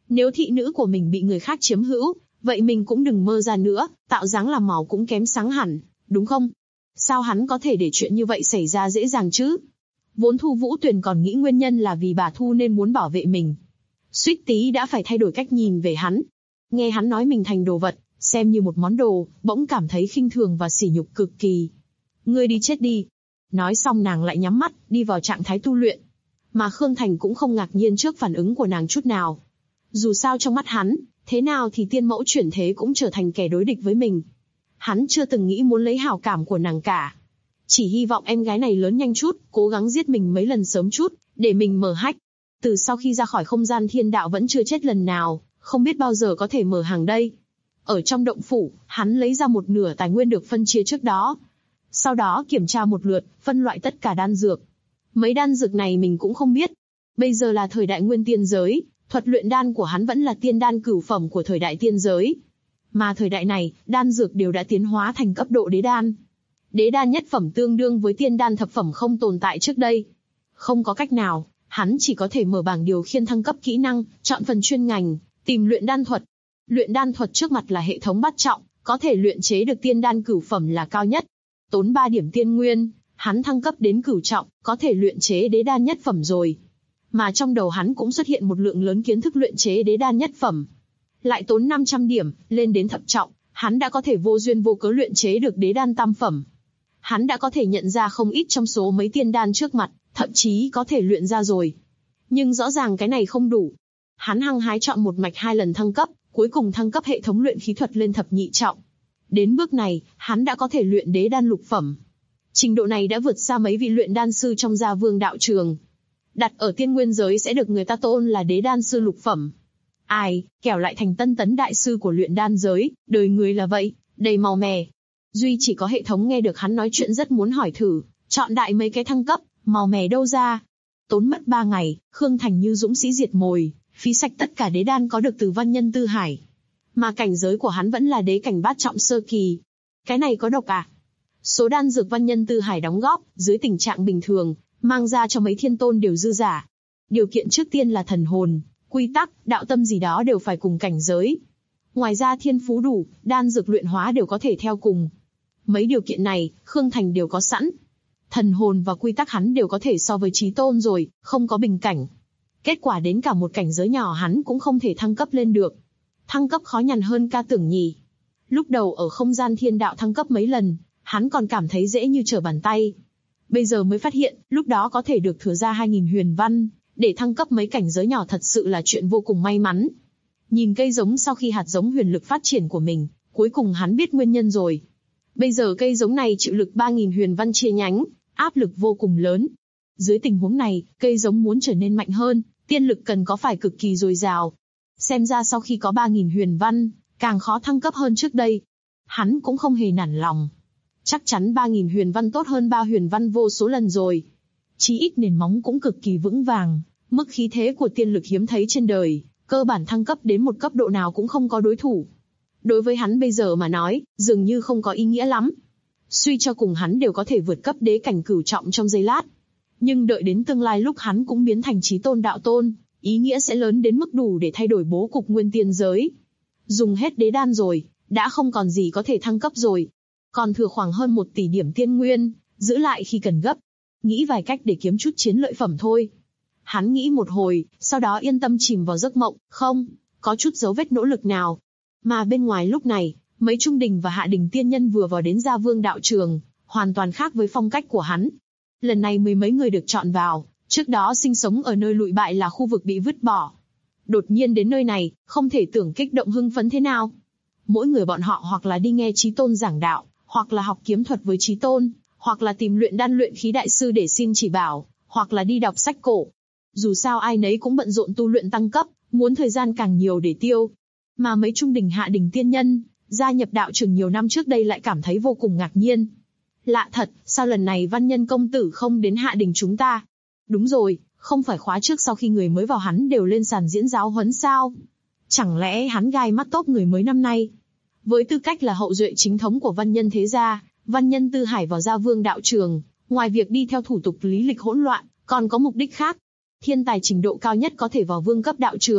Nếu thị nữ của mình bị người khác chiếm hữu, vậy mình cũng đừng mơ ra nữa, tạo dáng làm màu cũng kém sáng hẳn, đúng không? Sao hắn có thể để chuyện như vậy xảy ra dễ dàng chứ? Vốn Thu Vũ Tuyền còn nghĩ nguyên nhân là vì bà Thu nên muốn bảo vệ mình. Suýt tí đã phải thay đổi cách nhìn về hắn. Nghe hắn nói mình thành đồ vật, xem như một món đồ, bỗng cảm thấy khinh thường và sỉ nhục cực kỳ. Ngươi đi chết đi. Nói xong nàng lại nhắm mắt, đi vào trạng thái tu luyện. Mà Khương Thành cũng không ngạc nhiên trước phản ứng của nàng chút nào. Dù sao trong mắt hắn, thế nào thì tiên mẫu chuyển thế cũng trở thành kẻ đối địch với mình. Hắn chưa từng nghĩ muốn lấy hảo cảm của nàng cả. Chỉ hy vọng em gái này lớn nhanh chút, cố gắng giết mình mấy lần sớm chút, để mình mở hách. Từ sau khi ra khỏi không gian thiên đạo vẫn chưa chết lần nào, không biết bao giờ có thể mở hàng đây. Ở trong động phủ, hắn lấy ra một nửa tài nguyên được phân chia trước đó. Sau đó kiểm tra một lượt, phân loại tất cả đan dược. Mấy đan dược này mình cũng không biết. Bây giờ là thời đại nguyên tiên giới, thuật luyện đan của hắn vẫn là tiên đan cửu phẩm của thời đại tiên giới. Mà thời đại này, đan dược đều đã tiến hóa thành cấp độ đế đan. Đế đan nhất phẩm tương đương với tiên đan thập phẩm không tồn tại trước đây. Không có cách nào, hắn chỉ có thể mở bảng điều khiển thăng cấp kỹ năng, chọn phần chuyên ngành, tìm luyện đan thuật. Luyện đan thuật trước mặt là hệ thống bát trọng, có thể luyện chế được tiên đan cửu phẩm là cao nhất. Tốn 3 điểm tiên nguyên, hắn thăng cấp đến cửu trọng, có thể luyện chế đế đan nhất phẩm rồi. Mà trong đầu hắn cũng xuất hiện một lượng lớn kiến thức luyện chế đế đan nhất phẩm. Lại tốn 500 điểm, lên đến thập trọng, hắn đã có thể vô duyên vô cớ luyện chế được đế đan tam phẩm. Hắn đã có thể nhận ra không ít trong số mấy tiên đan trước mặt, thậm chí có thể luyện ra rồi. Nhưng rõ ràng cái này không đủ. Hắn hăng hái chọn một mạch 2 lần thăng cấp, cuối cùng thăng cấp hệ thống luyện khí thuật lên thập nhị trọng. Đến bước này, hắn đã có thể luyện đế đan lục phẩm. Trình độ này đã vượt xa mấy vị luyện đan sư trong gia vương đạo trường. Đặt ở tiên nguyên giới sẽ được người ta tôn là đế đan sư lục phẩm. Ai, kẻo lại thành tân tấn đại sư của luyện đan giới, đời người là vậy, đầy màu mè. Duy chỉ có hệ thống nghe được hắn nói chuyện rất muốn hỏi thử, chọn đại mấy cái thăng cấp, màu mè đâu ra. Tốn mất 3 ngày, Khương Thành như dũng sĩ diệt mồi, phí sạch tất cả đế đan có được từ Văn Nhân Tư Hải. Mà cảnh giới của hắn vẫn là đế cảnh bát trọng sơ kỳ. Cái này có độc à? Số đan dược Văn Nhân Tư Hải đóng góp, dưới tình trạng bình thường, mang ra cho mấy thiên tôn đều dư giả. Điều kiện trước tiên là thần hồn, quy tắc, đạo tâm gì đó đều phải cùng cảnh giới. Ngoài ra thiên phú đủ, đan dược luyện hóa đều có thể theo cùng. Mấy điều kiện này, Khương Thành đều có sẵn. Thần hồn và quy tắc hắn đều có thể so với chí tôn rồi, không có bình cảnh. Kết quả đến cả một cảnh giới nhỏ hắn cũng không thể thăng cấp lên được. Thăng cấp khó nhằn hơn ca tưởng nhỉ. Lúc đầu ở không gian thiên đạo thăng cấp mấy lần, hắn còn cảm thấy dễ như trở bàn tay. Bây giờ mới phát hiện, lúc đó có thể được thừa ra 2000 huyền văn, để thăng cấp mấy cảnh giới nhỏ thật sự là chuyện vô cùng may mắn. Nhìn cây giống sau khi hạt giống huyền lực phát triển của mình, cuối cùng hắn biết nguyên nhân rồi. Bây giờ cây giống này chịu lực 3000 huyền văn chia nhánh, áp lực vô cùng lớn. Dưới tình huống này, cây giống muốn trở nên mạnh hơn, tiên lực cần có phải cực kỳ dồi dào. Xem ra sau khi có 3000 huyền văn, càng khó thăng cấp hơn trước đây. Hắn cũng không hề nản lòng. Chắc chắn 3000 huyền văn tốt hơn 3 huyền văn vô số lần rồi. Chí ít nền móng cũng cực kỳ vững vàng, mức khí thế của tiên lực hiếm thấy trên đời, cơ bản thăng cấp đến một cấp độ nào cũng không có đối thủ. Đối với hắn bây giờ mà nói, dường như không có ý nghĩa lắm. Suy cho cùng hắn đều có thể vượt cấp đế cảnh cửu trọng trong giây lát. Nhưng đợi đến tương lai lúc hắn cũng biến thành chí tôn đạo tôn, ý nghĩa sẽ lớn đến mức đủ để thay đổi bố cục nguyên tiên giới. Dùng hết đế đan rồi, đã không còn gì có thể thăng cấp rồi. Còn thừa khoảng hơn 1 tỷ điểm tiên nguyên, giữ lại khi cần gấp. Nghĩ vài cách để kiếm chút chiến lợi phẩm thôi. Hắn nghĩ một hồi, sau đó yên tâm chìm vào giấc mộng, không có chút dấu vết nỗ lực nào. Mà bên ngoài lúc này, mấy trung đình và hạ đình tiên nhân vừa vào đến gia vương đạo trường, hoàn toàn khác với phong cách của hắn. Lần này 10 mấy người được chọn vào, trước đó sinh sống ở nơi lụi bại là khu vực bị vứt bỏ. Đột nhiên đến nơi này, không thể tưởng kích động hưng phấn thế nào. Mỗi người bọn họ hoặc là đi nghe chí tôn giảng đạo, hoặc là học kiếm thuật với chí tôn, hoặc là tìm luyện đan luyện khí đại sư để xin chỉ bảo, hoặc là đi đọc sách cổ. Dù sao ai nấy cũng bận rộn tu luyện tăng cấp, muốn thời gian càng nhiều để tiêu. Mà mấy trung đình hạ đình tiên nhân, gia nhập đạo trường nhiều năm trước đây lại cảm thấy vô cùng ngạc nhiên. Lạ thật, sao lần này Văn Nhân công tử không đến hạ đình chúng ta? Đúng rồi, không phải khóa trước sau khi người mới vào hắn đều lên sàn diễn giáo huấn sao? Chẳng lẽ hắn gai mắt tốt người mới năm nay? Với tư cách là hậu duệ chính thống của Văn Nhân thế gia, Văn Nhân Tư Hải vào gia vương đạo trường, ngoài việc đi theo thủ tục lý lịch hỗn loạn, còn có mục đích khác. Thiên tài trình độ cao nhất có thể vào vương cấp đạo trường,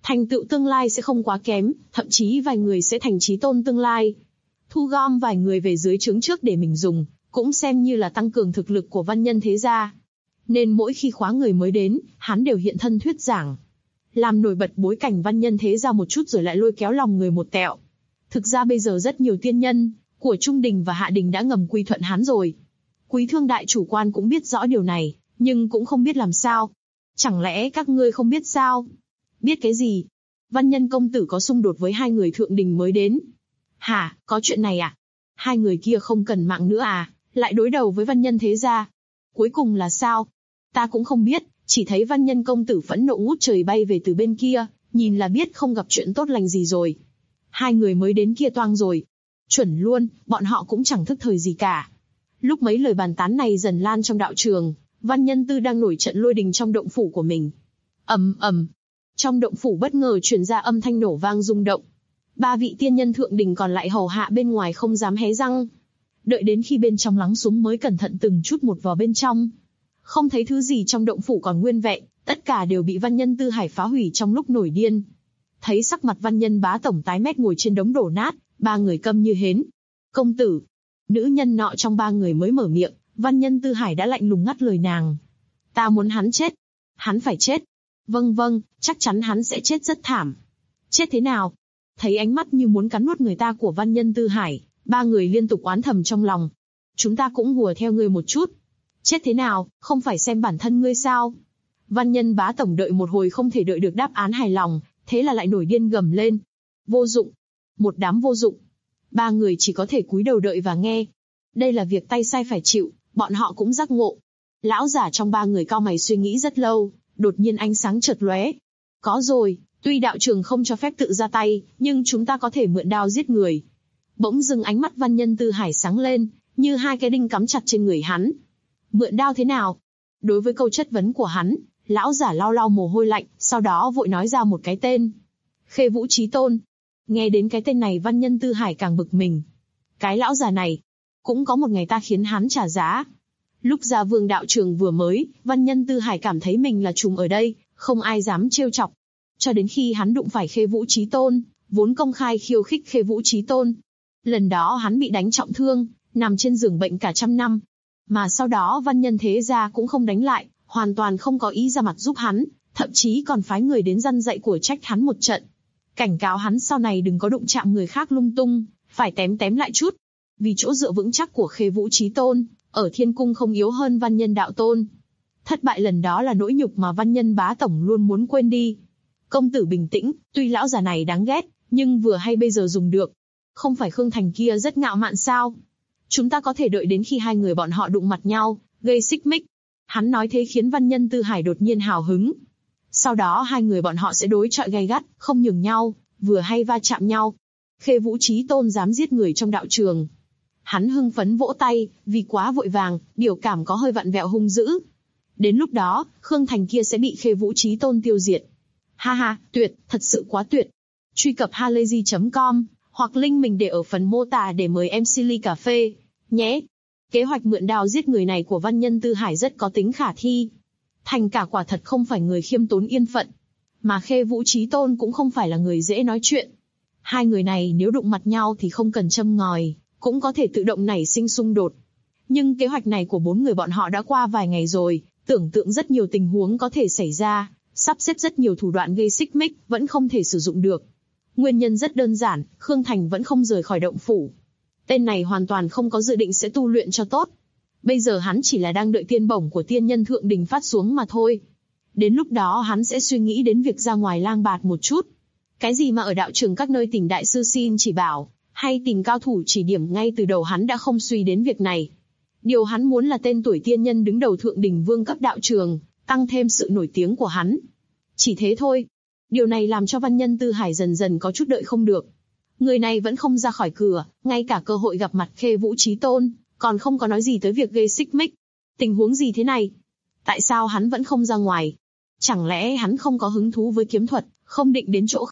Thành tựu tương lai sẽ không quá kém, thậm chí vài người sẽ thành chí tôn tương lai. Thu gom vài người về dưới trướng trước để mình dùng, cũng xem như là tăng cường thực lực của văn nhân thế gia. Nên mỗi khi khóa người mới đến, hắn đều hiện thân thuyết giảng, làm nổi bật bối cảnh văn nhân thế gia một chút rồi lại lôi kéo lòng người một tẹo. Thực ra bây giờ rất nhiều tiên nhân của Trung Đình và Hạ Đình đã ngầm quy thuận hắn rồi. Quý Thương đại chủ quan cũng biết rõ điều này, nhưng cũng không biết làm sao. Chẳng lẽ các ngươi không biết sao? Biết cái gì? Văn nhân công tử có xung đột với hai người thượng đình mới đến. Hả, có chuyện này à? Hai người kia không cần mạng nữa à? Lại đối đầu với văn nhân thế gia. Cuối cùng là sao? Ta cũng không biết, chỉ thấy văn nhân công tử phẫn nộ ngút trời bay về từ bên kia, nhìn là biết không gặp chuyện tốt lành gì rồi. Hai người mới đến kia toang rồi. Chuẩn luôn, bọn họ cũng chẳng thức thời gì cả. Lúc mấy lời bàn tán này dần lan trong đạo trường, Văn Nhân Tư đang nổi trận lôi đình trong động phủ của mình. Ầm ầm, trong động phủ bất ngờ truyền ra âm thanh nổ vang rung động. Ba vị tiên nhân thượng đình còn lại hầu hạ bên ngoài không dám hé răng. Đợi đến khi bên trong lắng xuống mới cẩn thận từng chút một vào bên trong. Không thấy thứ gì trong động phủ còn nguyên vẹn, tất cả đều bị Văn Nhân Tư Hải phá hủy trong lúc nổi điên. Thấy sắc mặt Văn Nhân bá tổng tái mét ngồi trên đống đổ nát, ba người câm như hến. Công tử, nữ nhân nọ trong ba người mới mở miệng, Văn Nhân Tư Hải đã lạnh lùng ngắt lời nàng. Ta muốn hắn chết. Hắn phải chết. Vâng vâng, chắc chắn hắn sẽ chết rất thảm. Chết thế nào? Thấy ánh mắt như muốn cắn nuốt người ta của Văn Nhân Tư Hải, ba người liên tục oán thầm trong lòng. Chúng ta cũng hùa theo ngươi một chút. Chết thế nào, không phải xem bản thân ngươi sao? Văn Nhân bá tổng đợi một hồi không thể đợi được đáp án hài lòng, thế là lại nổi điên gầm lên. Vô dụng. Một đám vô dụng. Ba người chỉ có thể cúi đầu đợi và nghe. Đây là việc tay sai phải chịu, bọn họ cũng giác ngộ. Lão giả trong ba người cau mày suy nghĩ rất lâu, đột nhiên ánh sáng chợt lóe. Có rồi, tuy đạo trường không cho phép tự ra tay, nhưng chúng ta có thể mượn đao giết người. Bỗng dưng ánh mắt Văn Nhân Tư Hải sáng lên, như hai cái đinh cắm chặt trên người hắn. Mượn đao thế nào? Đối với câu chất vấn của hắn, lão giả lau lau mồ hôi lạnh, sau đó vội nói ra một cái tên. Khê Vũ Chí Tôn. Nghe đến cái tên này Văn Nhân Tư Hải càng bực mình. Cái lão già này, cũng có một ngày ta khiến hắn trả giá. Lúc ra Vương đạo trường vừa mới, Văn Nhân Tư Hải cảm thấy mình là trùm ở đây, không ai dám trêu chọc. Cho đến khi hắn đụng phải Khê Vũ Chí Tôn, vốn công khai khiêu khích Khê Vũ Chí Tôn. Lần đó hắn bị đánh trọng thương, nằm trên giường bệnh cả 100 năm. Mà sau đó Văn Nhân thế gia cũng không đánh lại, hoàn toàn không có ý ra mặt giúp hắn, thậm chí còn phái người đến răn dạy của trách hắn một trận. Cảnh cáo hắn sau này đừng có đụng chạm người khác lung tung, phải tém lại chút. Vì chỗ dựa vững chắc của Khê Vũ Chí Tôn, ở thiên cung không yếu hơn Văn Nhân đạo tôn. Thất bại lần đó là nỗi nhục mà Văn Nhân bá tổng luôn muốn quên đi. Công tử bình tĩnh, tuy lão già này đáng ghét, nhưng vừa hay bây giờ dùng được. Không phải Khương Thành kia rất ngạo mạn sao? Chúng ta có thể đợi đến khi hai người bọn họ đụng mặt nhau, gây xích mích. Hắn nói thế khiến Văn Nhân Tư Hải đột nhiên hào hứng. Sau đó hai người bọn họ sẽ đối chọi gay gắt, không nhường nhau, vừa hay va chạm nhau. Khê Vũ Chí Tôn dám giết người trong đạo trường. Hắn hưng phấn vỗ tay, vì quá vội vàng, biểu cảm có hơi vặn vẹo hung dữ. Đến lúc đó, Khương Thành kia sẽ bị Khê Vũ Chí Tôn tiêu diệt. Ha ha, tuyệt, thật sự quá tuyệt. Truy cập halayzi.com, hoặc link mình để ở phần mô tả để mời MC ly cà phê, nhé. Kế hoạch mượn đao giết người này của Văn Nhân Tư Hải rất có tính khả thi. Thành cả quả thật không phải người khiêm tốn yên phận. Mà Khê Vũ Chí Tôn cũng không phải là người dễ nói chuyện. Hai người này nếu đụng mặt nhau thì không cần châm ngòi, cũng có thể tự động nảy sinh xung đột. Nhưng kế hoạch này của bốn người bọn họ đã qua vài ngày rồi, tưởng tượng rất nhiều tình huống có thể xảy ra, sắp xếp rất nhiều thủ đoạn gây xích mích, vẫn không thể sử dụng được. Nguyên nhân rất đơn giản, Khương Thành vẫn không rời khỏi động phủ. Tên này hoàn toàn không có dự định sẽ tu luyện cho tốt. Bây giờ hắn chỉ là đang đợi tiên bổng của tiên nhân thượng đình phát xuống mà thôi. Đến lúc đó hắn sẽ suy nghĩ đến việc ra ngoài lang bạt một chút. Cái gì mà ở đạo trường các nơi tìm đại sư xin chỉ bảo, hay tìm cao thủ chỉ điểm ngay từ đầu hắn đã không suy đến việc này. Điều hắn muốn là tên tuổi tiên nhân đứng đầu thượng đình vương cấp đạo trường, tăng thêm sự nổi tiếng của hắn. Chỉ thế thôi. Điều này làm cho Văn Nhân Tư Hải dần dần có chút đợi không được. Người này vẫn không ra khỏi cửa, ngay cả cơ hội gặp mặt Khê Vũ Chí Tôn, còn không có nói gì tới việc gây xích mích. Tình huống gì thế này? Tại sao hắn vẫn không ra ngoài? Chẳng lẽ hắn không có hứng thú với kiếm thuật, không định đến chỗ?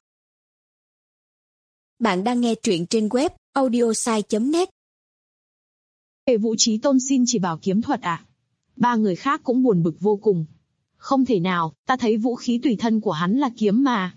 Bạn đang nghe truyện trên web audiosai.net. Khê Vũ Chí Tôn xin chỉ bảo kiếm thuật à? Ba người khác cũng buồn bực vô cùng. Không thể nào, ta thấy vũ khí tùy thân của hắn là kiếm mà.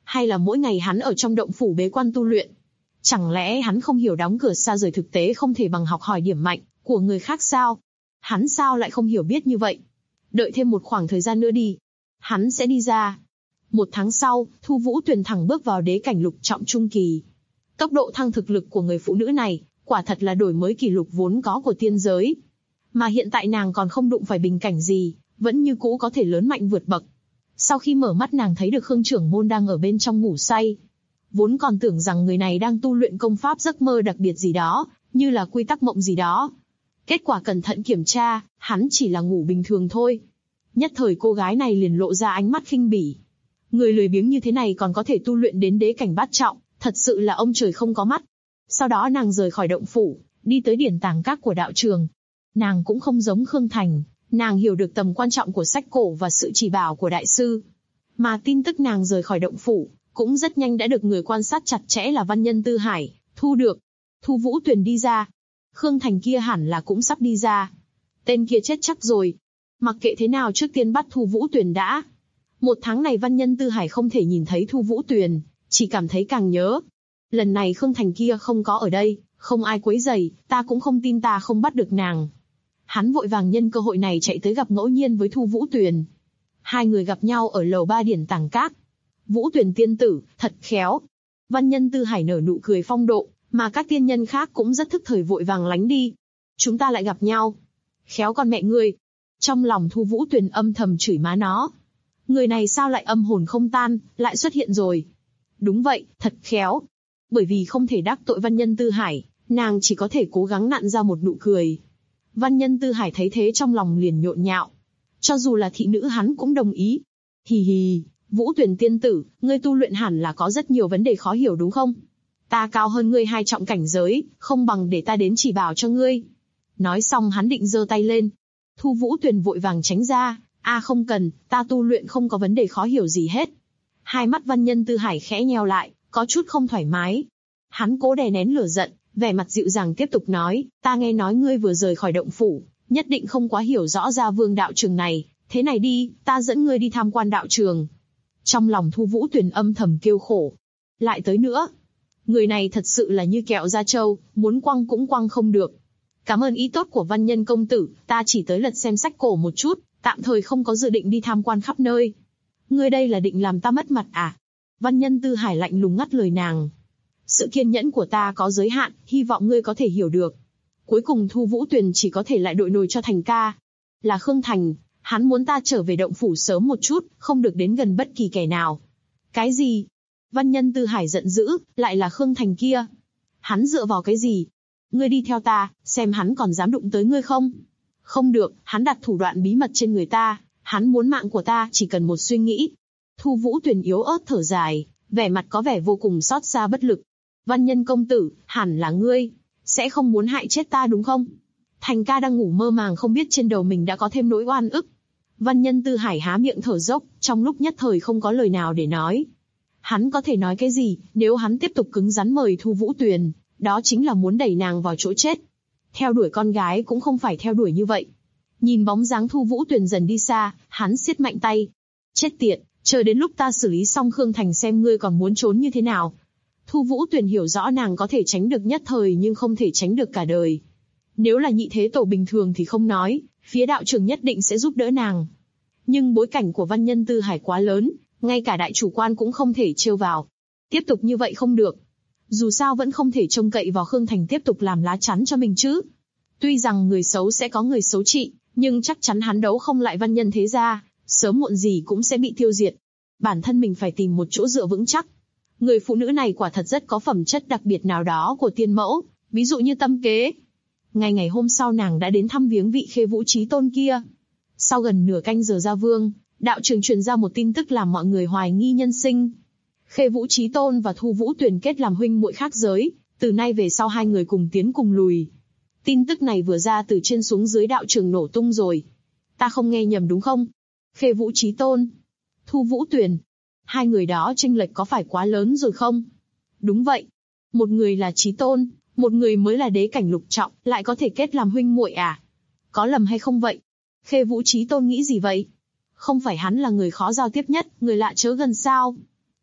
Hay là mỗi ngày hắn ở trong động phủ bế quan tu luyện? Chẳng lẽ hắn không hiểu đóng cửa xa rời thực tế không thể bằng học hỏi điểm mạnh của người khác sao? Hắn sao lại không hiểu biết như vậy? Đợi thêm một khoảng thời gian nữa đi. Hắn sẽ đi ra. 1 tháng sau, Thu Vũ Tuyền thẳng bước vào đế cảnh lục trọng trung kỳ. Tốc độ thăng thực lực của người phụ nữ này, quả thật là đổi mới kỷ lục vốn có của tiên giới. Mà hiện tại nàng còn không đụng phải bình cảnh gì, vẫn như cũ có thể lớn mạnh vượt bậc. Sau khi mở mắt nàng thấy được Khương trưởng môn đang ở bên trong ngủ say. Vốn còn tưởng rằng người này đang tu luyện công pháp giấc mơ đặc biệt gì đó, như là quy tắc mộng gì đó. Kết quả cẩn thận kiểm tra, hắn chỉ là ngủ bình thường thôi. Nhất thời cô gái này liền lộ ra ánh mắt khinh bỉ. Người lười biếng như thế này còn có thể tu luyện đến đế cảnh bát trọng, thật sự là ông trời không có mắt. Sau đó nàng rời khỏi động phủ, đi tới điển tàng các của đạo trường. Nàng cũng không giống Khương Thành, nàng hiểu được tầm quan trọng của sách cổ và sự chỉ bảo của đại sư. Mà tin tức nàng rời khỏi động phủ, cũng rất nhanh đã được người quan sát chặt chẽ là Văn Nhân Tư Hải thu được. Thu Vũ Tuyền đi ra. Khương Thành kia hẳn là cũng sắp đi ra. Tên kia chết chắc rồi. Mặc kệ thế nào trước tiên bắt Thu Vũ Tuyền đã. 1 tháng này Văn Nhân Tư Hải không thể nhìn thấy Thu Vũ Tuyền, chỉ cảm thấy càng nhớ. Lần này Khương Thành kia không có ở đây, không ai quấy rầy, ta cũng không tin ta không bắt được nàng. Hắn vội vàng nhân cơ hội này chạy tới gặp ngẫu nhiên với Thu Vũ Tuyền. Hai người gặp nhau ở lầu 3 điển tàng các. Vũ Tuyền tiên tử, thật khéo. Văn Nhân Tư Hải nở nụ cười phong độ, mà các tiên nhân khác cũng rất thức thời vội vàng lánh đi. Chúng ta lại gặp nhau. Khéo con mẹ ngươi. Trong lòng Thu Vũ Tuyền âm thầm chửi má nó. Người này sao lại âm hồn không tan, lại xuất hiện rồi. Đúng vậy, thật khéo. Bởi vì không thể đắc tội Văn Nhân Tư Hải, nàng chỉ có thể cố gắng nặn ra một nụ cười. Văn Nhân Tư Hải thấy thế trong lòng liền nhộn nhạo. Cho dù là thị nữ hắn cũng đồng ý. Hì hì, Vũ Tuyền tiên tử, ngươi tu luyện hẳn là có rất nhiều vấn đề khó hiểu đúng không? Ta cao hơn ngươi 2 trọng cảnh giới, không bằng để ta đến chỉ bảo cho ngươi. Nói xong hắn định giơ tay lên. Thu Vũ Tuyền vội vàng tránh ra. Không cần, ta tu luyện không có vấn đề khó hiểu gì hết. Hai mắt Văn Nhân Tư Hải khẽ nheo lại, có chút không thoải mái. Hắn cố đè nén lửa giận, vẻ mặt dịu dàng tiếp tục nói, ta nghe nói ngươi vừa rời khỏi động phủ, nhất định không quá hiểu rõ Gia Vương đạo trường này, thế này đi, ta dẫn ngươi đi tham quan đạo trường. Trong lòng Thu Vũ Tuyền âm thầm kêu khổ. Lại tới nữa. Người này thật sự là như kẹo da trâu, muốn quăng cũng quăng không được. Cảm ơn ý tốt của Văn Nhân công tử, ta chỉ tới lật xem sách cổ một chút, tạm thời không có dự định đi tham quan khắp nơi. Ngươi đây là định làm ta mất mặt à? Văn Nhân Tư Hải lạnh lùng ngắt lời nàng. Sự kiên nhẫn của ta có giới hạn, hy vọng ngươi có thể hiểu được. Cuối cùng Thu Vũ Tuyền chỉ có thể lại đội nồi cho Thành ca. Là Khương Thành, hắn muốn ta trở về động phủ sớm một chút, không được đến gần bất kỳ kẻ nào. Cái gì? Văn Nhân Tư Hải giận dữ, lại là Khương Thành kia. Hắn dựa vào cái gì? Ngươi đi theo ta, xem hắn còn dám đụng tới ngươi không? Không được, hắn đặt thủ đoạn bí mật trên người ta, hắn muốn mạng của ta chỉ cần một suy nghĩ. Thu Vũ Tuyền yếu ớt thở dài, vẻ mặt có vẻ vô cùng xót xa bất lực. Văn Nhân công tử, hẳn là ngươi, sẽ không muốn hại chết ta đúng không? Thành ca đang ngủ mơ màng không biết trên đầu mình đã có thêm nỗi oan ức. Văn Nhân Tư Hải há miệng thở dốc, trong lúc nhất thời không có lời nào để nói. Hắn có thể nói cái gì, nếu hắn tiếp tục cứng rắn mời Thu Vũ Tuyền, đó chính là muốn đẩy nàng vào chỗ chết. Theo đuổi con gái cũng không phải theo đuổi như vậy. Nhìn bóng dáng Thu Vũ Tuyền dần đi xa, hắn siết mạnh tay. Chết tiệt, chờ đến lúc ta xử lý xong Khương Thành xem ngươi còn muốn trốn như thế nào. Thu Vũ Tuyền hiểu rõ nàng có thể tránh được nhất thời nhưng không thể tránh được cả đời. Nếu là nhị thế tổ bình thường thì không nói, phía đạo trường nhất định sẽ giúp đỡ nàng. Nhưng bối cảnh của Văn Nhân Tư Hải quá lớn, ngay cả đại chủ quan cũng không thể trêu vào. Tiếp tục như vậy không được. Dù sao vẫn không thể trông cậy vào Khương Thành tiếp tục làm lá chắn cho mình chứ. Tuy rằng người xấu sẽ có người xấu trị, nhưng chắc chắn hắn đấu không lại Văn Nhân thế gia, sớm muộn gì cũng sẽ bị tiêu diệt. Bản thân mình phải tìm một chỗ dựa vững chắc. Người phụ nữ này quả thật rất có phẩm chất đặc biệt nào đó của tiên mẫu, ví dụ như tâm kế. Ngày hôm sau nàng đã đến thăm viếng vị Khê Vũ Chí Tôn kia. Sau gần nửa canh giờ ra vương, đạo trường truyền ra một tin tức làm mọi người hoài nghi nhân sinh. Khê Vũ Chí Tôn và Thu Vũ Tuyền kết làm huynh muội khác giới, từ nay về sau hai người cùng tiến cùng lùi. Tin tức này vừa ra từ trên xuống dưới đạo trường nổ tung rồi. Ta không nghe nhầm đúng không? Khê Vũ Chí Tôn, Thu Vũ Tuyền, hai người đó chênh lệch có phải quá lớn rồi không? Đúng vậy. Một người là Chí Tôn, một người mới là đế cảnh lục trọng, lại có thể kết làm huynh muội à? Có lầm hay không vậy? Khê Vũ Chí Tôn nghĩ gì vậy? Không phải hắn là người khó giao tiếp nhất, người lạ chớ gần sao?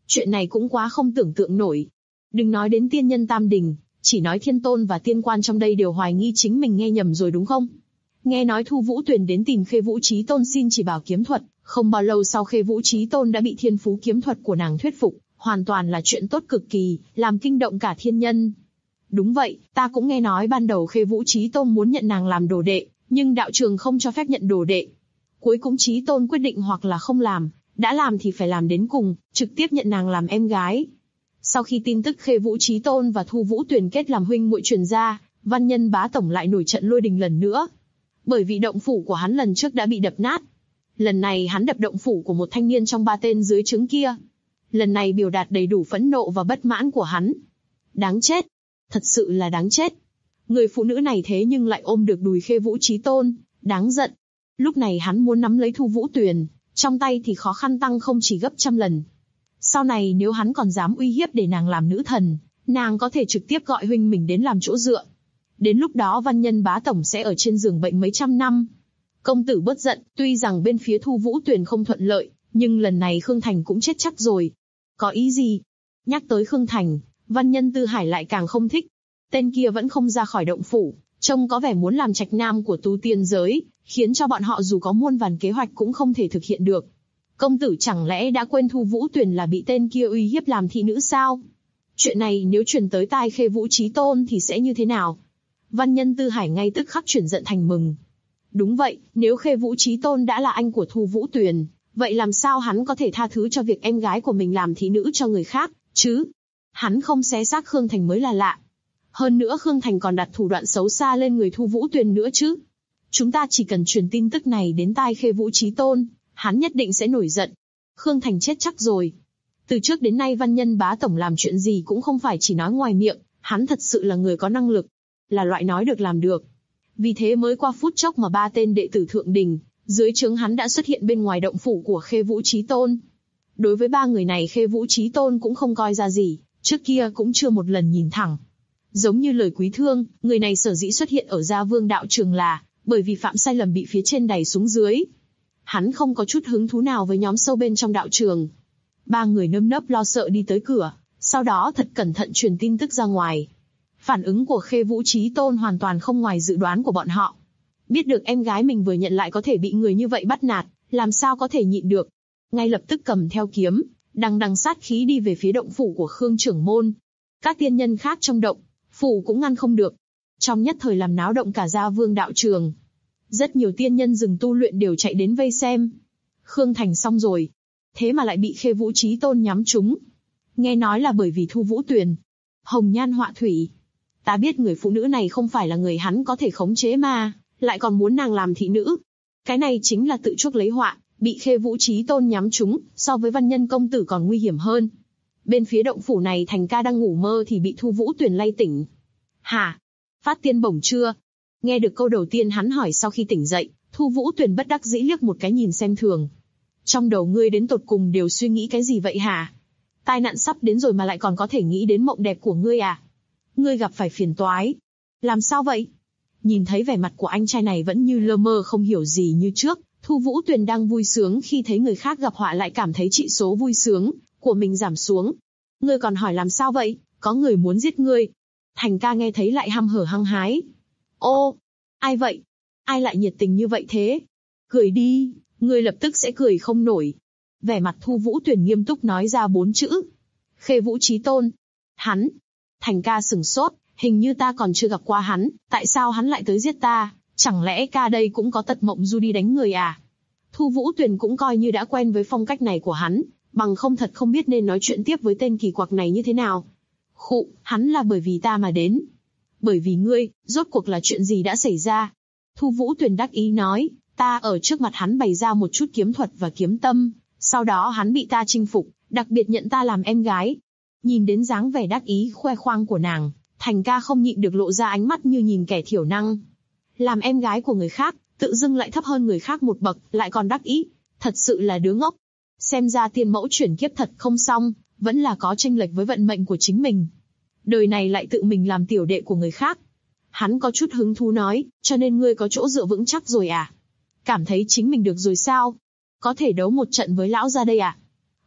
Chuyện này cũng quá không tưởng tượng nổi. Đừng nói đến tiên nhân tam đình, chỉ nói thiên tôn và tiên quan trong đây đều hoài nghi chính mình nghe nhầm rồi đúng không? Nghe nói Thu Vũ Tuyền đến tìm Khê Vũ Chí Tôn xin chỉ bảo kiếm thuật, không bao lâu sau Khê Vũ Chí Tôn đã bị thiên phú kiếm thuật của nàng thuyết phục, hoàn toàn là chuyện tốt cực kỳ, làm kinh động cả thiên nhân. Đúng vậy, ta cũng nghe nói ban đầu Khê Vũ Chí Tôn muốn nhận nàng làm đồ đệ, nhưng đạo trường không cho phép nhận đồ đệ. Cuối cùng Chí Tôn quyết định hoặc là không làm, đã làm thì phải làm đến cùng, trực tiếp nhận nàng làm em gái. Sau khi tin tức Khê Vũ Chí Tôn và Thu Vũ Tuyền kết làm huynh muội truyền ra, Văn Nhân Bá Tổng lại nổi trận lôi đình lần nữa. Bởi vì động phủ của hắn lần trước đã bị đập nát. Lần này hắn đập động phủ của một thanh niên trong 3 tên dưới trướng kia. Lần này biểu đạt đầy đủ phẫn nộ và bất mãn của hắn. Đáng chết. Thật sự là đáng chết. Người phụ nữ này thế nhưng lại ôm được đùi Khê Vũ Chí Tôn, đáng giận. Lúc này hắn muốn nắm lấy Thu Vũ Tuyền, trong tay thì khó khăn tăng không chỉ gấp trăm lần. Sau này nếu hắn còn dám uy hiếp để nàng làm nữ thần, nàng có thể trực tiếp gọi huynh mình đến làm chỗ dựa. Đến lúc đó Văn Nhân Bá Tổng sẽ ở trên giường bệnh mấy trăm năm. Công tử bớt giận, tuy rằng bên phía Thu Vũ Tuyền không thuận lợi, nhưng lần này Khương Thành cũng chết chắc rồi. Có ý gì? Nhắc tới Khương Thành, Văn Nhân Tư Hải lại càng không thích. Tên kia vẫn không ra khỏi động phủ, trông có vẻ muốn làm trạch nam của tu tiên giới, khiến cho bọn họ dù có muôn vàn kế hoạch cũng không thể thực hiện được. Công tử chẳng lẽ đã quên Thu Vũ Tuyền là bị tên kia uy hiếp làm thị nữ sao? Chuyện này nếu truyền tới tai Khê Vũ Chí Tôn thì sẽ như thế nào? Văn Nhân Tư Hải ngay tức khắc chuyển giận thành mừng. Đúng vậy, nếu Khê Vũ Chí Tôn đã là anh của Thu Vũ Tuyền, vậy làm sao hắn có thể tha thứ cho việc em gái của mình làm thị nữ cho người khác, chứ? Hắn không xé xác Khương Thành mới là lạ. Hơn nữa Khương Thành còn đặt thủ đoạn xấu xa lên người Thu Vũ Tuyền nữa chứ. Chúng ta chỉ cần truyền tin tức này đến tai Khê Vũ Chí Tôn, hắn nhất định sẽ nổi giận. Khương Thành chết chắc rồi. Từ trước đến nay Văn Nhân Bá Tổng làm chuyện gì cũng không phải chỉ nói ngoài miệng, hắn thật sự là người có năng lực, là loại nói được làm được. Vì thế mới qua phút chốc mà 3 tên đệ tử thượng đình, dưới trướng hắn đã xuất hiện bên ngoài động phủ của Khê Vũ Chí Tôn. Đối với 3 người này Khê Vũ Chí Tôn cũng không coi ra gì, trước kia cũng chưa một lần nhìn thẳng. Giống như lời Quý Thương, người này sở dĩ xuất hiện ở Gia Vương đạo trường là bởi vì phạm sai lầm bị phía trên đẩy xuống dưới. Hắn không có chút hứng thú nào với nhóm sâu bên trong đạo trường. 3 người nơm nớp lo sợ đi tới cửa, sau đó thật cẩn thận truyền tin tức ra ngoài. Phản ứng của Khê Vũ Chí Tôn hoàn toàn không ngoài dự đoán của bọn họ. Biết được em gái mình vừa nhận lại có thể bị người như vậy bắt nạt, làm sao có thể nhịn được. Ngay lập tức cầm theo kiếm, đằng sát khí đi về phía động phủ của Khương trưởng môn. Các tiên nhân khác trong động phủ cũng ngăn không được. Trong nhất thời làm náo động cả Gia Vương đạo trường. Rất nhiều tiên nhân dừng tu luyện đều chạy đến vây xem. Khương Thành xong rồi. Thế mà lại bị Khê Vũ Chí Tôn nhắm trúng. Nghe nói là bởi vì Thu Vũ Tuyền. Hồng nhan họa thủy. Ta biết người phụ nữ này không phải là người hắn có thể khống chế mà, lại còn muốn nàng làm thị nữ. Cái này chính là tự chuốc lấy họa, bị Khê Vũ Chí Tôn nhắm trúng, so với Văn Nhân công tử còn nguy hiểm hơn. Bên phía động phủ này Thành ca đang ngủ mơ thì bị Thu Vũ Tuyền lay tỉnh. Hả? Phát tiên bổng chưa? Nghe được câu đầu tiên hắn hỏi sau khi tỉnh dậy, Thu Vũ Tuyền bất đắc dĩ liếc một cái nhìn xem thường. Trong đầu ngươi đến tột cùng đều suy nghĩ cái gì vậy hả? Tai nạn sắp đến rồi mà lại còn có thể nghĩ đến mộng đẹp của ngươi à? Ngươi gặp phải phiền toái. Làm sao vậy? Nhìn thấy vẻ mặt của anh trai này vẫn như lơ mơ không hiểu gì như trước, Thu Vũ Tuyền đang vui sướng khi thấy người khác gặp họa lại cảm thấy trị số vui sướng của mình giảm xuống. Ngươi còn hỏi làm sao vậy? Có người muốn giết ngươi. Thành ca nghe thấy lại hăm hở hăng hái. Ô, ai vậy? Ai lại nhiệt tình như vậy thế? Cười đi, ngươi lập tức sẽ cười không nổi. Vẻ mặt Thu Vũ Tuyền nghiêm túc nói ra 4 chữ. Khê Vũ Chí Tôn. Hắn. Thành ca sửng sốt, hình như ta còn chưa gặp qua hắn, tại sao hắn lại tới giết ta? Chẳng lẽ ca đây cũng có tật mộng du đi đánh người à? Thu Vũ Tuyền cũng coi như đã quen với phong cách này của hắn, bằng không thật không biết nên nói chuyện tiếp với tên kỳ quặc này như thế nào. Khụ, hắn là bởi vì ta mà đến. Bởi vì ngươi, rốt cuộc là chuyện gì đã xảy ra? Thu Vũ Tuyền đắc ý nói, ta ở trước mặt hắn bày ra một chút kiếm thuật và kiếm tâm, sau đó hắn bị ta chinh phục, đặc biệt nhận ta làm em gái. Nhìn đến dáng vẻ đắc ý khoe khoang của nàng, Thành ca không nhịn được lộ ra ánh mắt như nhìn kẻ thiểu năng. Làm em gái của người khác, tự dưng lại thấp hơn người khác một bậc, lại còn đắc ý, thật sự là đứa ngốc. Xem ra tiên mẫu chuyển kiếp thật không xong, vẫn là có chênh lệch với vận mệnh của chính mình. Đời này lại tự mình làm tiểu đệ của người khác. Hắn có chút hứng thú nói, cho nên ngươi có chỗ dựa vững chắc rồi à? Cảm thấy chính mình được rồi sao? Có thể đấu một trận với lão ra đây à?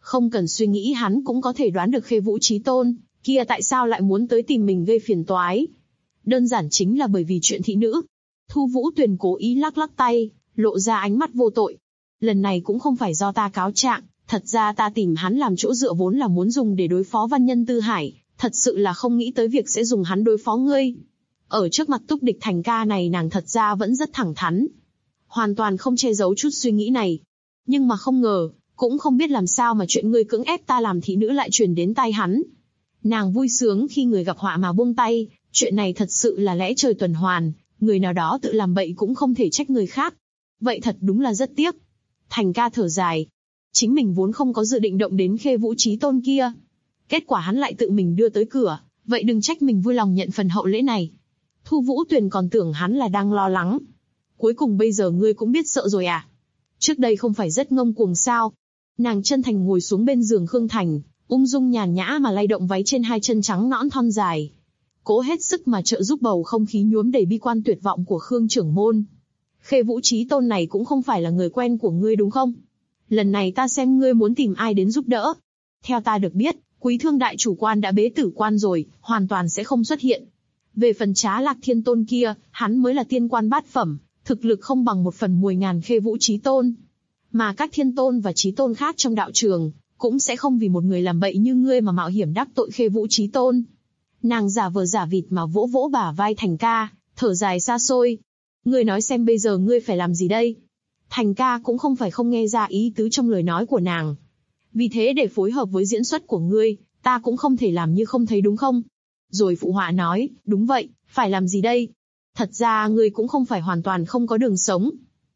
Không cần suy nghĩ hắn cũng có thể đoán được Khê Vũ Chí Tôn kia tại sao lại muốn tới tìm mình gây phiền toái. Đơn giản chính là bởi vì chuyện thị nữ. Thu Vũ Tuyền cố ý lắc lắc tay, lộ ra ánh mắt vô tội. Lần này cũng không phải do ta cáo trạng, thật ra ta tìm hắn làm chỗ dựa vốn là muốn dùng để đối phó Văn Nhân Tư Hải, thật sự là không nghĩ tới việc sẽ dùng hắn đối phó ngươi. Ở trước mặt Túc Địch Thành ca này nàng thật ra vẫn rất thẳng thắn. Hoàn toàn không che giấu chút suy nghĩ này. Nhưng mà không ngờ, cũng không biết làm sao mà chuyện ngươi cưỡng ép ta làm thị nữ lại truyền đến tai hắn. Nàng vui sướng khi người gặp họa mà buông tay, chuyện này thật sự là lẽ trời tuần hoàn, người nào đó tự làm bậy cũng không thể trách người khác. Vậy thật đúng là rất tiếc. Thành ca thở dài. Chính mình vốn không có dự định động đến Khê Vũ Chí Tôn kia. Kết quả hắn lại tự mình đưa tới cửa, vậy đừng trách mình vui lòng nhận phần hậu lễ này. Thu Vũ Tuyền còn tưởng hắn là đang lo lắng. Cuối cùng bây giờ ngươi cũng biết sợ rồi à? Trước đây không phải rất ngông cuồng sao? Nàng chân thành ngồi xuống bên giường Khương Thành, ung dung nhàn nhã mà lay động váy trên hai chân trắng nõn thon dài. Cố hết sức mà trợ giúp bầu không khí nhuốm đầy bi quan tuyệt vọng của Khương trưởng môn. Khê Vũ Chí Tôn này cũng không phải là người quen của ngươi đúng không? Lần này ta xem ngươi muốn tìm ai đến giúp đỡ. Theo ta được biết, Quý Thương đại chủ quan đã bế tử quan rồi, hoàn toàn sẽ không xuất hiện. Về phần Trá Lạc Thiên Tôn kia, hắn mới là tiên quan bát phẩm, thực lực không bằng 1/10.000 Khê Vũ Chí Tôn. Mà các thiên tôn và chí tôn khác trong đạo trường, cũng sẽ không vì một người làm bậy như ngươi mà mạo hiểm đắc tội Khê Vũ Chí Tôn. Nàng giả vờ giả vịt mà vỗ vỗ bả vai Thành ca, thở dài xa xôi. Ngươi nói xem bây giờ ngươi phải làm gì đây? Thành ca cũng không phải không nghe ra ý tứ trong lời nói của nàng. Vì thế để phối hợp với diễn xuất của ngươi, ta cũng không thể làm như không thấy đúng không? Rồi phụ họa nói, đúng vậy, phải làm gì đây? Thật ra ngươi cũng không phải hoàn toàn không có đường sống.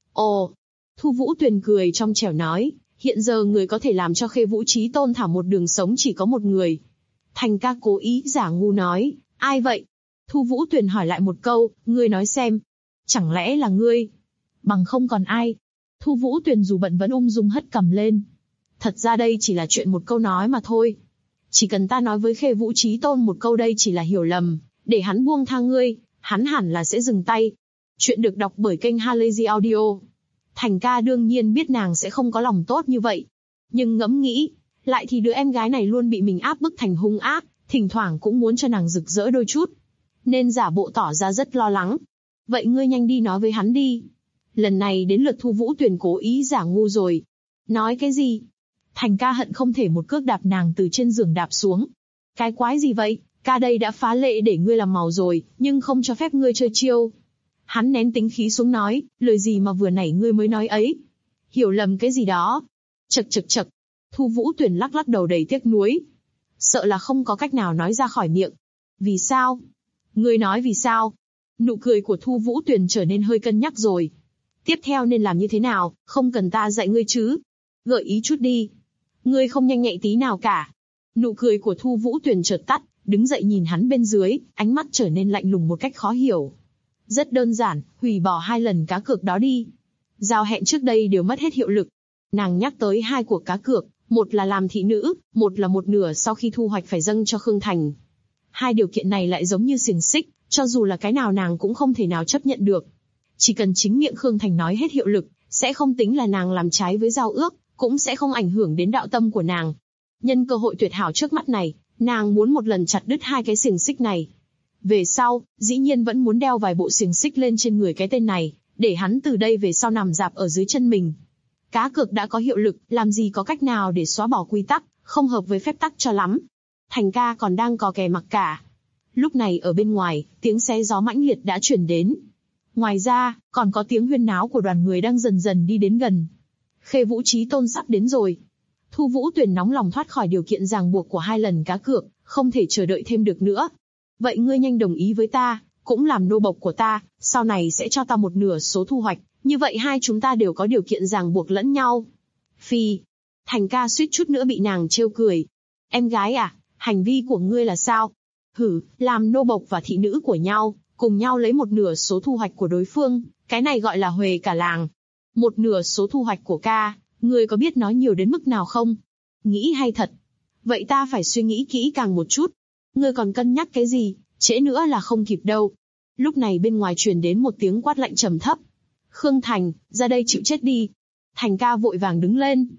Ồ! Thu Vũ Tuyền cười trong trẻo nói, hiện giờ người có thể làm cho Khê Vũ Chí Tôn thả một đường sống chỉ có một người. Thành ca cố ý giả ngu nói, ai vậy? Thu Vũ Tuyền hỏi lại một câu, ngươi nói xem. Chẳng lẽ là ngươi? Bằng không còn ai? Thu Vũ Tuyền dù bận vẫn ung dung hất cằm lên. Thật ra đây chỉ là chuyện một câu nói mà thôi. Chỉ cần ta nói với Khê Vũ Chí Tôn một câu đây chỉ là hiểu lầm, để hắn buông tha ngươi, hắn hẳn là sẽ dừng tay. Chuyện được đọc bởi kênh Halazy Audio. Thành ca đương nhiên biết nàng sẽ không có lòng tốt như vậy. Nhưng ngẫm nghĩ, lại thì đứa em gái này luôn bị mình áp bức thành hung ác, thỉnh thoảng cũng muốn cho nàng rực rỡ đôi chút. Nên giả bộ tỏ ra rất lo lắng. Vậy ngươi nhanh đi nói với hắn đi. Lần này đến lượt Thu Vũ Tuyền cố ý giả ngu rồi. Nói cái gì? Thành ca hận không thể một cước đạp nàng từ trên giường đạp xuống. Cái quái gì vậy? Ca đây đã phá lệ để ngươi làm màu rồi, nhưng không cho phép ngươi chơi chiêu. Hắn nén tính khí xuống nói, lời gì mà vừa nãy ngươi mới nói ấy? Hiểu lầm cái gì đó? Chậc chậc chậc. Thu Vũ Tuyền lắc lắc đầu đầy tiếc nuối. Sợ là không có cách nào nói ra khỏi miệng. Vì sao? Ngươi nói vì sao? Nụ cười của Thu Vũ Tuyền trở nên hơi cân nhắc rồi. Tiếp theo nên làm như thế nào, không cần ta dạy ngươi chứ? Gợi ý chút đi. Ngươi không nhanh nhạy tí nào cả. Nụ cười của Thu Vũ Tuyền chợt tắt, đứng dậy nhìn hắn bên dưới, ánh mắt trở nên lạnh lùng một cách khó hiểu. Rất đơn giản, hủy bỏ 2 lần cá cược đó đi. Giao hẹn trước đây đều mất hết hiệu lực. Nàng nhắc tới 2 cuộc cá cược, một là làm thị nữ, một là một nửa sau khi thu hoạch phải dâng cho Khương Thành. 2 điều kiện này lại giống như xiềng xích, cho dù là cái nào nàng cũng không thể nào chấp nhận được. Chỉ cần chính miệng Khương Thành nói hết hiệu lực, sẽ không tính là nàng làm trái với giao ước, cũng sẽ không ảnh hưởng đến đạo tâm của nàng. Nhân cơ hội tuyệt hảo trước mắt này, nàng muốn một lần chặt đứt 2 cái xiềng xích này. Về sau, dĩ nhiên vẫn muốn đeo vài bộ xiềng xích lên trên người cái tên này, để hắn từ đây về sau nằm dạp ở dưới chân mình. Cá cược đã có hiệu lực, làm gì có cách nào để xóa bỏ quy tắc, không hợp với phép tắc cho lắm. Thành ca còn đang cò kè mặc cả. Lúc này ở bên ngoài, tiếng xé gió mãnh liệt đã chuyển đến. Ngoài ra, còn có tiếng huyên náo của đoàn người đang dần dần đi đến gần. Khê Vũ Chí Tôn sắp đến rồi. Thu Vũ Tuyền nóng lòng thoát khỏi điều kiện ràng buộc của 2 lần cá cược, không thể chờ đợi thêm được nữa. Vậy ngươi nhanh đồng ý với ta, cũng làm nô bộc của ta, sau này sẽ cho ta một nửa số thu hoạch, như vậy hai chúng ta đều có điều kiện ràng buộc lẫn nhau. Phi. Thành ca suýt chút nữa bị nàng trêu cười. Em gái à, hành vi của ngươi là sao? Hử, làm nô bộc và thị nữ của nhau, cùng nhau lấy một nửa số thu hoạch của đối phương, cái này gọi là huề cả làng. Một nửa số thu hoạch của ca, ngươi có biết nói nhiều đến mức nào không? Nghĩ hay thật. Vậy ta phải suy nghĩ kỹ càng một chút. Ngươi còn cân nhắc cái gì, trễ nữa là không kịp đâu. Lúc này bên ngoài truyền đến một tiếng quát lạnh trầm thấp. Khương Thành, ra đây chịu chết đi. Thành ca vội vàng đứng lên.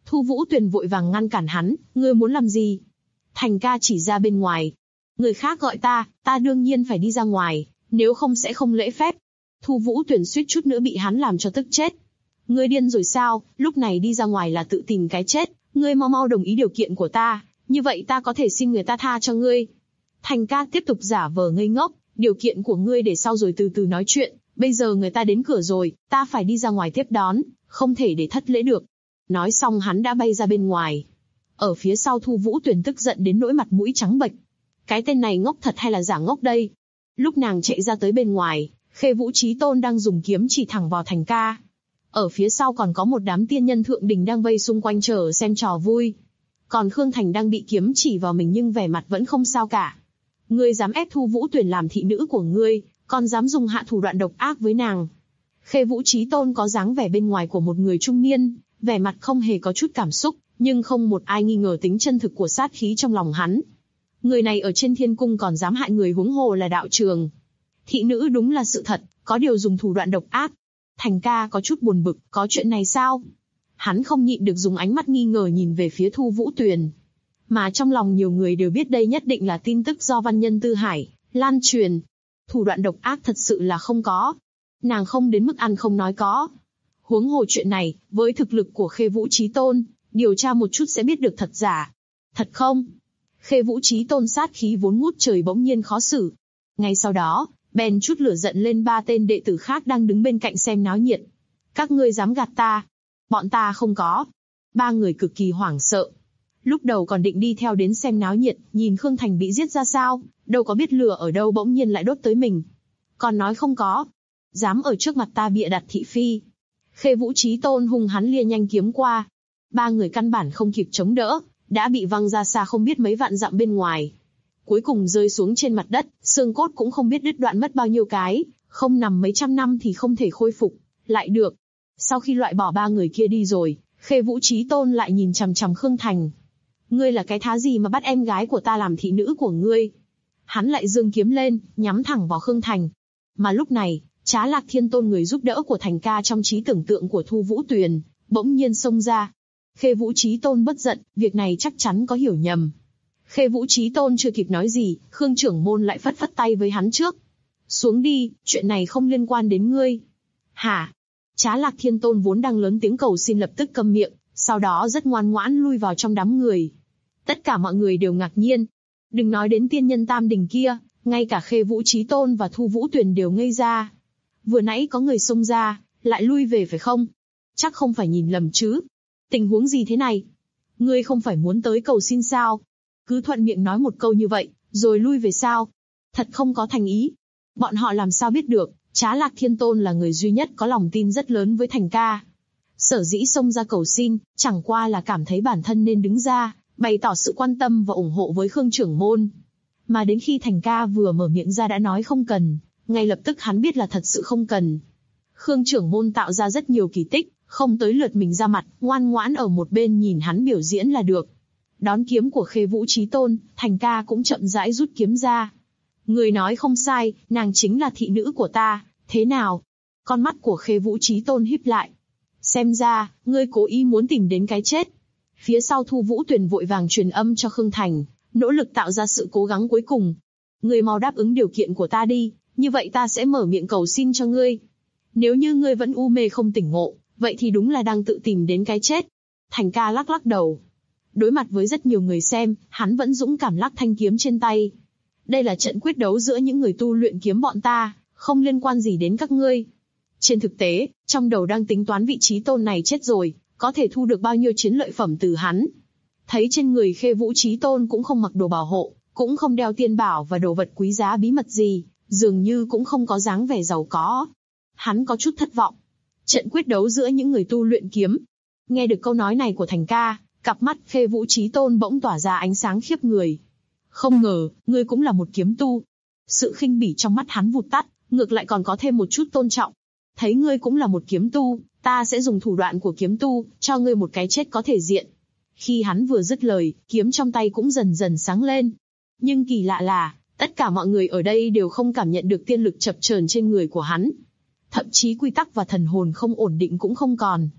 Thu Vũ Tuyền vội vàng ngăn cản hắn, ngươi muốn làm gì? Thành ca chỉ ra bên ngoài. Người khác gọi ta đương nhiên phải đi ra ngoài, nếu không sẽ không lễ phép. Thu Vũ Tuyền suýt chút nữa bị hắn làm cho tức chết. Ngươi điên rồi sao, lúc này đi ra ngoài là tự tìm cái chết, ngươi mau mau đồng ý điều kiện của ta, như vậy ta có thể xin người ta tha cho ngươi. Thành ca tiếp tục giả vờ ngây ngốc, điều kiện của ngươi để sau rồi từ từ nói chuyện, bây giờ người ta đến cửa rồi, ta phải đi ra ngoài tiếp đón, không thể để thất lễ được. Nói xong hắn đã bay ra bên ngoài. Ở phía sau Thu Vũ Tuyền tức giận đến nỗi mặt mũi trắng bệch. Cái tên này ngốc thật hay là giả ngốc đây? Lúc nàng chạy ra tới bên ngoài, Khê Vũ Chí Tôn đang dùng kiếm chỉ thẳng vào Thành ca. Ở phía sau còn có một đám tiên nhân thượng đình đang vây xung quanh chờ xem trò vui. Còn Khương Thành đang bị kiếm chỉ vào mình nhưng vẻ mặt vẫn không sao cả. Ngươi dám ép Thu Vũ Tuyền làm thị nữ của ngươi, còn dám dùng hạ thủ đoạn độc ác với nàng. Khê Vũ Chí Tôn có dáng vẻ bên ngoài của một người trung niên, vẻ mặt không hề có chút cảm xúc, nhưng không một ai nghi ngờ tính chân thực của sát khí trong lòng hắn. Người này ở trên thiên cung còn dám hại người, huống hồ là đạo trường. Thị nữ đúng là sự thật, có điều dùng thủ đoạn độc ác. Thành ca có chút buồn bực, có chuyện này sao? Hắn không nhịn được dùng ánh mắt nghi ngờ nhìn về phía Thu Vũ Tuyền. Mà trong lòng nhiều người đều biết đây nhất định là tin tức do văn nhân Tư Hải lan truyền. Thủ đoạn độc ác thật sự là không có. Nàng không đến mức ăn không nói có. Huống hồ chuyện này, với thực lực của Khê Vũ Chí Tôn, điều tra một chút sẽ biết được thật giả. Thật không? Khê Vũ Chí Tôn sát khí vốn ngút trời bỗng nhiên khó xử. Ngay sau đó, bèn chút lửa giận lên ba tên đệ tử khác đang đứng bên cạnh xem náo nhiệt. Các ngươi dám gạt ta? Bọn ta không có. Ba người cực kỳ hoảng sợ. Lúc đầu còn định đi theo đến xem náo nhiệt, nhìn Khương Thành bị giết ra sao, đâu có biết lửa ở đâu bỗng nhiên lại đốt tới mình. Còn nói không có. Dám ở trước mặt ta bịa đặt thị phi. Khê Vũ Chí Tôn hung hắn lia nhanh kiếm qua. Ba người căn bản không kịp chống đỡ, đã bị văng ra xa không biết mấy vạn dặm bên ngoài. Cuối cùng rơi xuống trên mặt đất, xương cốt cũng không biết đứt đoạn mất bao nhiêu cái, không nằm mấy trăm năm thì không thể khôi phục lại được. Sau khi loại bỏ ba người kia đi rồi, Khê Vũ Chí Tôn lại nhìn chằm chằm Khương Thành. Ngươi là cái thá gì mà bắt em gái của ta làm thị nữ của ngươi? Hắn lại giương kiếm lên, nhắm thẳng vào Khương Thành. Mà lúc này, Trá Lạc Thiên Tôn, người giúp đỡ của Thành ca trong trí tưởng tượng của Thu Vũ Tuyền, bỗng nhiên xông ra. Khê Vũ Chí Tôn bất giận, việc này chắc chắn có hiểu nhầm. Khê Vũ Chí Tôn chưa kịp nói gì, Khương trưởng môn lại phất phất tay với hắn trước. Xuống đi, chuyện này không liên quan đến ngươi. Hả? Trá Lạc Thiên Tôn vốn đang lớn tiếng cầu xin lập tức câm miệng, sau đó rất ngoan ngoãn lui vào trong đám người. Tất cả mọi người đều ngạc nhiên. Đừng nói đến tiên nhân tam đình kia, ngay cả Khê Vũ Chí Tôn và Thu Vũ Tuyền đều ngây ra. Vừa nãy có người xông ra, lại lui về phải không? Chắc không phải nhìn lầm chứ? Tình huống gì thế này? Ngươi không phải muốn tới cầu xin sao? Cứ thuận miệng nói một câu như vậy, rồi lui về sao? Thật không có thành ý. Bọn họ làm sao biết được, Trá Lạc Thiên Tôn là người duy nhất có lòng tin rất lớn với Thành ca. Sở dĩ xông ra cầu xin, chẳng qua là cảm thấy bản thân nên đứng ra, bày tỏ sự quan tâm và ủng hộ với Khương trưởng môn. Mà đến khi Thành ca vừa mở miệng ra đã nói không cần, ngay lập tức hắn biết là thật sự không cần. Khương trưởng môn tạo ra rất nhiều kỳ tích, không tới lượt mình ra mặt, ngoan ngoãn ở một bên nhìn hắn biểu diễn là được. Đón kiếm của Khê Vũ Chí Tôn, Thành ca cũng chậm rãi rút kiếm ra. Người nói không sai, nàng chính là thị nữ của ta, thế nào? Con mắt của Khê Vũ Chí Tôn híp lại. Xem ra, ngươi cố ý muốn tìm đến cái chết. Phía sau Thu Vũ Tuyền vội vàng truyền âm cho Khương Thành, nỗ lực tạo ra sự cố gắng cuối cùng. Ngươi mau đáp ứng điều kiện của ta đi, như vậy ta sẽ mở miệng cầu xin cho ngươi. Nếu như ngươi vẫn u mê không tỉnh ngộ, vậy thì đúng là đang tự tìm đến cái chết. Thành ca lắc lắc đầu. Đối mặt với rất nhiều người xem, hắn vẫn dũng cảm lắc thanh kiếm trên tay. Đây là trận quyết đấu giữa những người tu luyện kiếm bọn ta, không liên quan gì đến các ngươi. Trên thực tế, trong đầu đang tính toán vị trí tôn này chết rồi, có thể thu được bao nhiêu chiến lợi phẩm từ hắn. Thấy trên người Khê Vũ Chí Tôn cũng không mặc đồ bảo hộ, cũng không đeo tiên bảo và đồ vật quý giá bí mật gì, dường như cũng không có dáng vẻ giàu có. Hắn có chút thất vọng. Trận quyết đấu giữa những người tu luyện kiếm. Nghe được câu nói này của Thành ca, cặp mắt Khê Vũ Chí Tôn bỗng tỏa ra ánh sáng khiếp người. Không ngờ, ngươi cũng là một kiếm tu. Sự khinh bỉ trong mắt hắn vụt tắt, ngược lại còn có thêm một chút tôn trọng. Thấy ngươi cũng là một kiếm tu, ta sẽ dùng thủ đoạn của kiếm tu, cho ngươi một cái chết có thể diện. Khi hắn vừa dứt lời, kiếm trong tay cũng dần dần sáng lên. Nhưng kỳ lạ là, tất cả mọi người ở đây đều không cảm nhận được tiên lực chập chờn trên người của hắn. Thậm chí quy tắc và thần hồn không ổn định cũng không còn.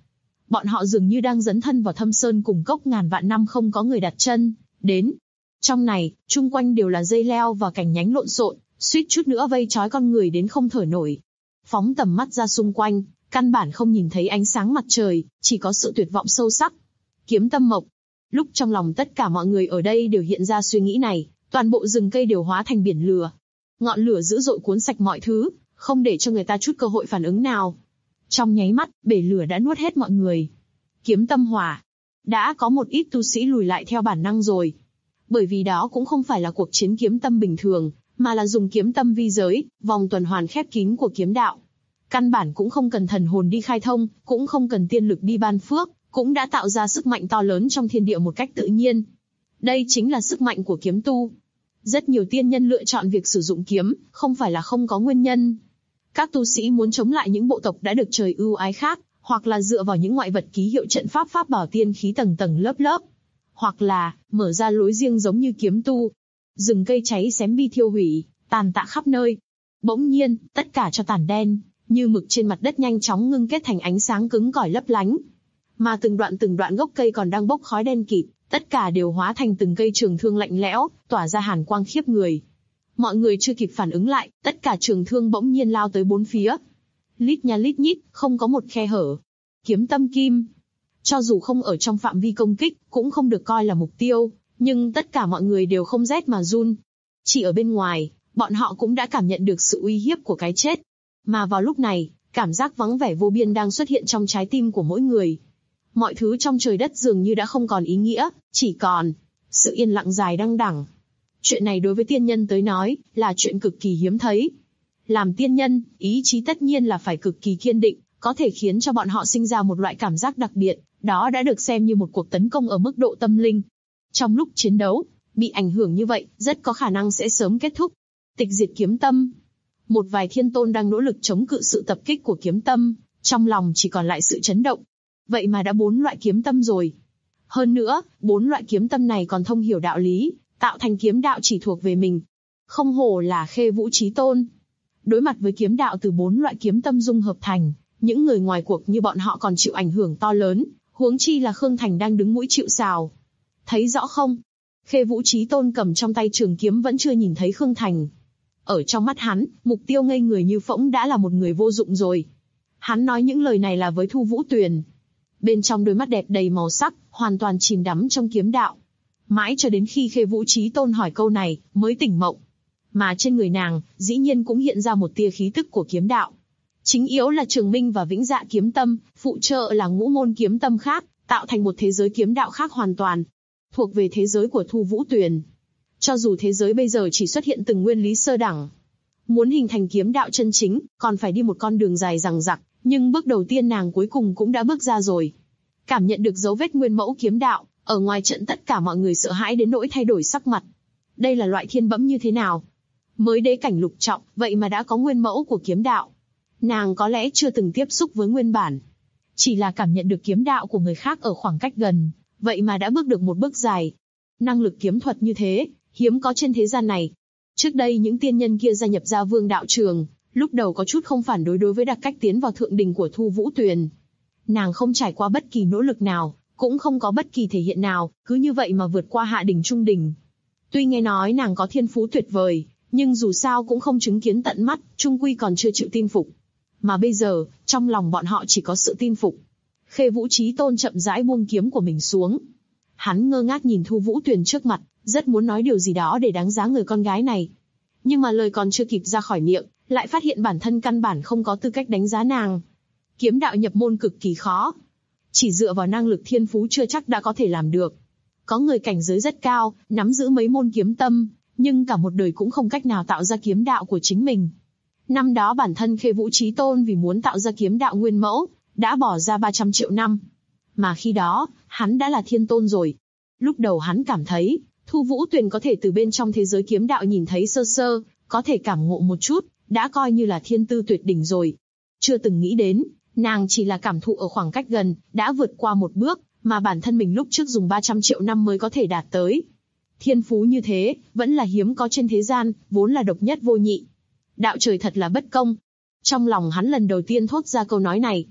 Bọn họ dường như đang dấn thân vào thâm sơn cùng cốc ngàn vạn năm không có người đặt chân đến. Trong này, chung quanh đều là dây leo và cành nhánh lộn xộn, suýt chút nữa vây trói con người đến không thở nổi. Phóng tầm mắt ra xung quanh, căn bản không nhìn thấy ánh sáng mặt trời, chỉ có sự tuyệt vọng sâu sắc. Kiếm tâm mộc. Lúc trong lòng tất cả mọi người ở đây đều hiện ra suy nghĩ này, toàn bộ rừng cây đều hóa thành biển lửa. Ngọn lửa dữ dội cuốn sạch mọi thứ, không để cho người ta chút cơ hội phản ứng nào. Trong nháy mắt, bể lửa đã nuốt hết mọi người. Kiếm tâm hỏa. Đã có một ít tu sĩ lùi lại theo bản năng rồi. Bởi vì đó cũng không phải là cuộc chiến kiếm tâm bình thường, mà là dùng kiếm tâm vi giới, vòng tuần hoàn khép kín của kiếm đạo. Căn bản cũng không cần thần hồn đi khai thông, cũng không cần tiên lực đi ban phước, cũng đã tạo ra sức mạnh to lớn trong thiên địa một cách tự nhiên. Đây chính là sức mạnh của kiếm tu. Rất nhiều tiên nhân lựa chọn việc sử dụng kiếm, không phải là không có nguyên nhân. Các tu sĩ muốn chống lại những bộ tộc đã được trời ưu ái khác, hoặc là dựa vào những ngoại vật ký hiệu trận pháp pháp bảo tiên khí tầng tầng lớp lớp, hoặc là mở ra lối riêng giống như kiếm tu. Rừng cây cháy xém bi thiêu hủy, tàn tạ khắp nơi. Bỗng nhiên, tất cả cho tàn đen, như mực trên mặt đất nhanh chóng ngưng kết thành ánh sáng cứng cỏi lấp lánh. Mà từng đoạn gốc cây còn đang bốc khói đen kịt, tất cả đều hóa thành từng cây trường thương lạnh lẽo, tỏa ra hàn quang khiếp người. Mọi người chưa kịp phản ứng lại, tất cả trường thương bỗng nhiên lao tới bốn phía. Lít nha lít nhít, không có một khe hở. Kiếm tâm kim. Cho dù không ở trong phạm vi công kích, cũng không được coi là mục tiêu, nhưng tất cả mọi người đều không rét mà run. Chỉ ở bên ngoài, bọn họ cũng đã cảm nhận được sự uy hiếp của cái chết. Mà vào lúc này, cảm giác vắng vẻ vô biên đang xuất hiện trong trái tim của mỗi người. Mọi thứ trong trời đất dường như đã không còn ý nghĩa, chỉ còn sự yên lặng dài đăng đẳng. Chuyện này đối với tiên nhân tới nói, là chuyện cực kỳ hiếm thấy. Làm tiên nhân, ý chí tất nhiên là phải cực kỳ kiên định, có thể khiến cho bọn họ sinh ra một loại cảm giác đặc biệt, đó đã được xem như một cuộc tấn công ở mức độ tâm linh. Trong lúc chiến đấu, bị ảnh hưởng như vậy, rất có khả năng sẽ sớm kết thúc. Tịch diệt kiếm tâm. Một vài thiên tôn đang nỗ lực chống cự sự tập kích của kiếm tâm, trong lòng chỉ còn lại sự chấn động. Vậy mà đã 4 loại kiếm tâm rồi. Hơn nữa, 4 loại kiếm tâm này còn thông hiểu đạo lý, tạo thành kiếm đạo chỉ thuộc về mình. Không hổ là Khê Vũ Chí Tôn. Đối mặt với kiếm đạo từ 4 loại kiếm tâm dung hợp thành, những người ngoài cuộc như bọn họ còn chịu ảnh hưởng to lớn, huống chi là Khương Thành đang đứng mũi chịu sào. Thấy rõ không? Khê Vũ Chí Tôn cầm trong tay trường kiếm vẫn chưa nhìn thấy Khương Thành. Ở trong mắt hắn, mục tiêu ngây người như phỗng đã là một người vô dụng rồi. Hắn nói những lời này là với Thu Vũ Tuyền. Bên trong đôi mắt đẹp đầy màu sắc, hoàn toàn chìm đắm trong kiếm đạo. Mãi cho đến khi Khê Vũ Chí Tôn hỏi câu này, mới tỉnh mộng. Mà trên người nàng, dĩ nhiên cũng hiện ra một tia khí tức của kiếm đạo. Chính yếu là Trường Minh và Vĩnh Dạ kiếm tâm, phụ trợ là ngũ môn kiếm tâm khác, tạo thành một thế giới kiếm đạo khác hoàn toàn. Thuộc về thế giới của Thu Vũ Tuyền. Cho dù thế giới bây giờ chỉ xuất hiện từng nguyên lý sơ đẳng. Muốn hình thành kiếm đạo chân chính, còn phải đi một con đường dài dằng dặc, nhưng bước đầu tiên nàng cuối cùng cũng đã bước ra rồi. Cảm nhận được dấu vết nguyên mẫu kiếm đạo, ở ngoài trận tất cả mọi người sợ hãi đến nỗi thay đổi sắc mặt. Đây là loại thiên bẫm như thế nào? Mới đế cảnh lục trọng, vậy mà đã có nguyên mẫu của kiếm đạo. Nàng có lẽ chưa từng tiếp xúc với nguyên bản. Chỉ là cảm nhận được kiếm đạo của người khác ở khoảng cách gần, vậy mà đã bước được một bước dài. Năng lực kiếm thuật như thế, hiếm có trên thế gian này. Trước đây những tiên nhân kia gia nhập Gia Vương đạo trường, lúc đầu có chút không phản đối với đặc cách tiến vào thượng đình của Thu Vũ Tuyền. Nàng không trải qua bất kỳ nỗ lực nào, cũng không có bất kỳ thể hiện nào, cứ như vậy mà vượt qua hạ đình trung đình. Tuy nghe nói nàng có thiên phú tuyệt vời, nhưng dù sao cũng không chứng kiến tận mắt, chung quy còn chưa chịu tin phục. Mà bây giờ, trong lòng bọn họ chỉ có sự tin phục. Khê Vũ Chí Tôn chậm rãi buông kiếm của mình xuống. Hắn ngơ ngác nhìn Thu Vũ Tuyền trước mặt, rất muốn nói điều gì đó để đáng giá người con gái này. Nhưng mà lời còn chưa kịp ra khỏi miệng, lại phát hiện bản thân căn bản không có tư cách đánh giá nàng. Kiếm đạo nhập môn cực kỳ khó. Chỉ dựa vào năng lực thiên phú chưa chắc đã có thể làm được. Có người cảnh giới rất cao, nắm giữ mấy môn kiếm tâm, nhưng cả một đời cũng không cách nào tạo ra kiếm đạo của chính mình. Năm đó bản thân Khê Vũ Chí Tôn vì muốn tạo ra kiếm đạo nguyên mẫu, đã bỏ ra 300 triệu năm. Mà khi đó, hắn đã là thiên tôn rồi. Lúc đầu hắn cảm thấy, Thu Vũ Tuyền có thể từ bên trong thế giới kiếm đạo nhìn thấy sơ sơ, có thể cảm ngộ một chút, đã coi như là thiên tư tuyệt đỉnh rồi. Chưa từng nghĩ đến, nàng chỉ là cảm thụ ở khoảng cách gần, đã vượt qua một bước, mà bản thân mình lúc trước dùng 300 triệu năm mới có thể đạt tới. Thiên phú như thế, vẫn là hiếm có trên thế gian, vốn là độc nhất vô nhị. Đạo trời thật là bất công. Trong lòng hắn lần đầu tiên thốt ra câu nói này.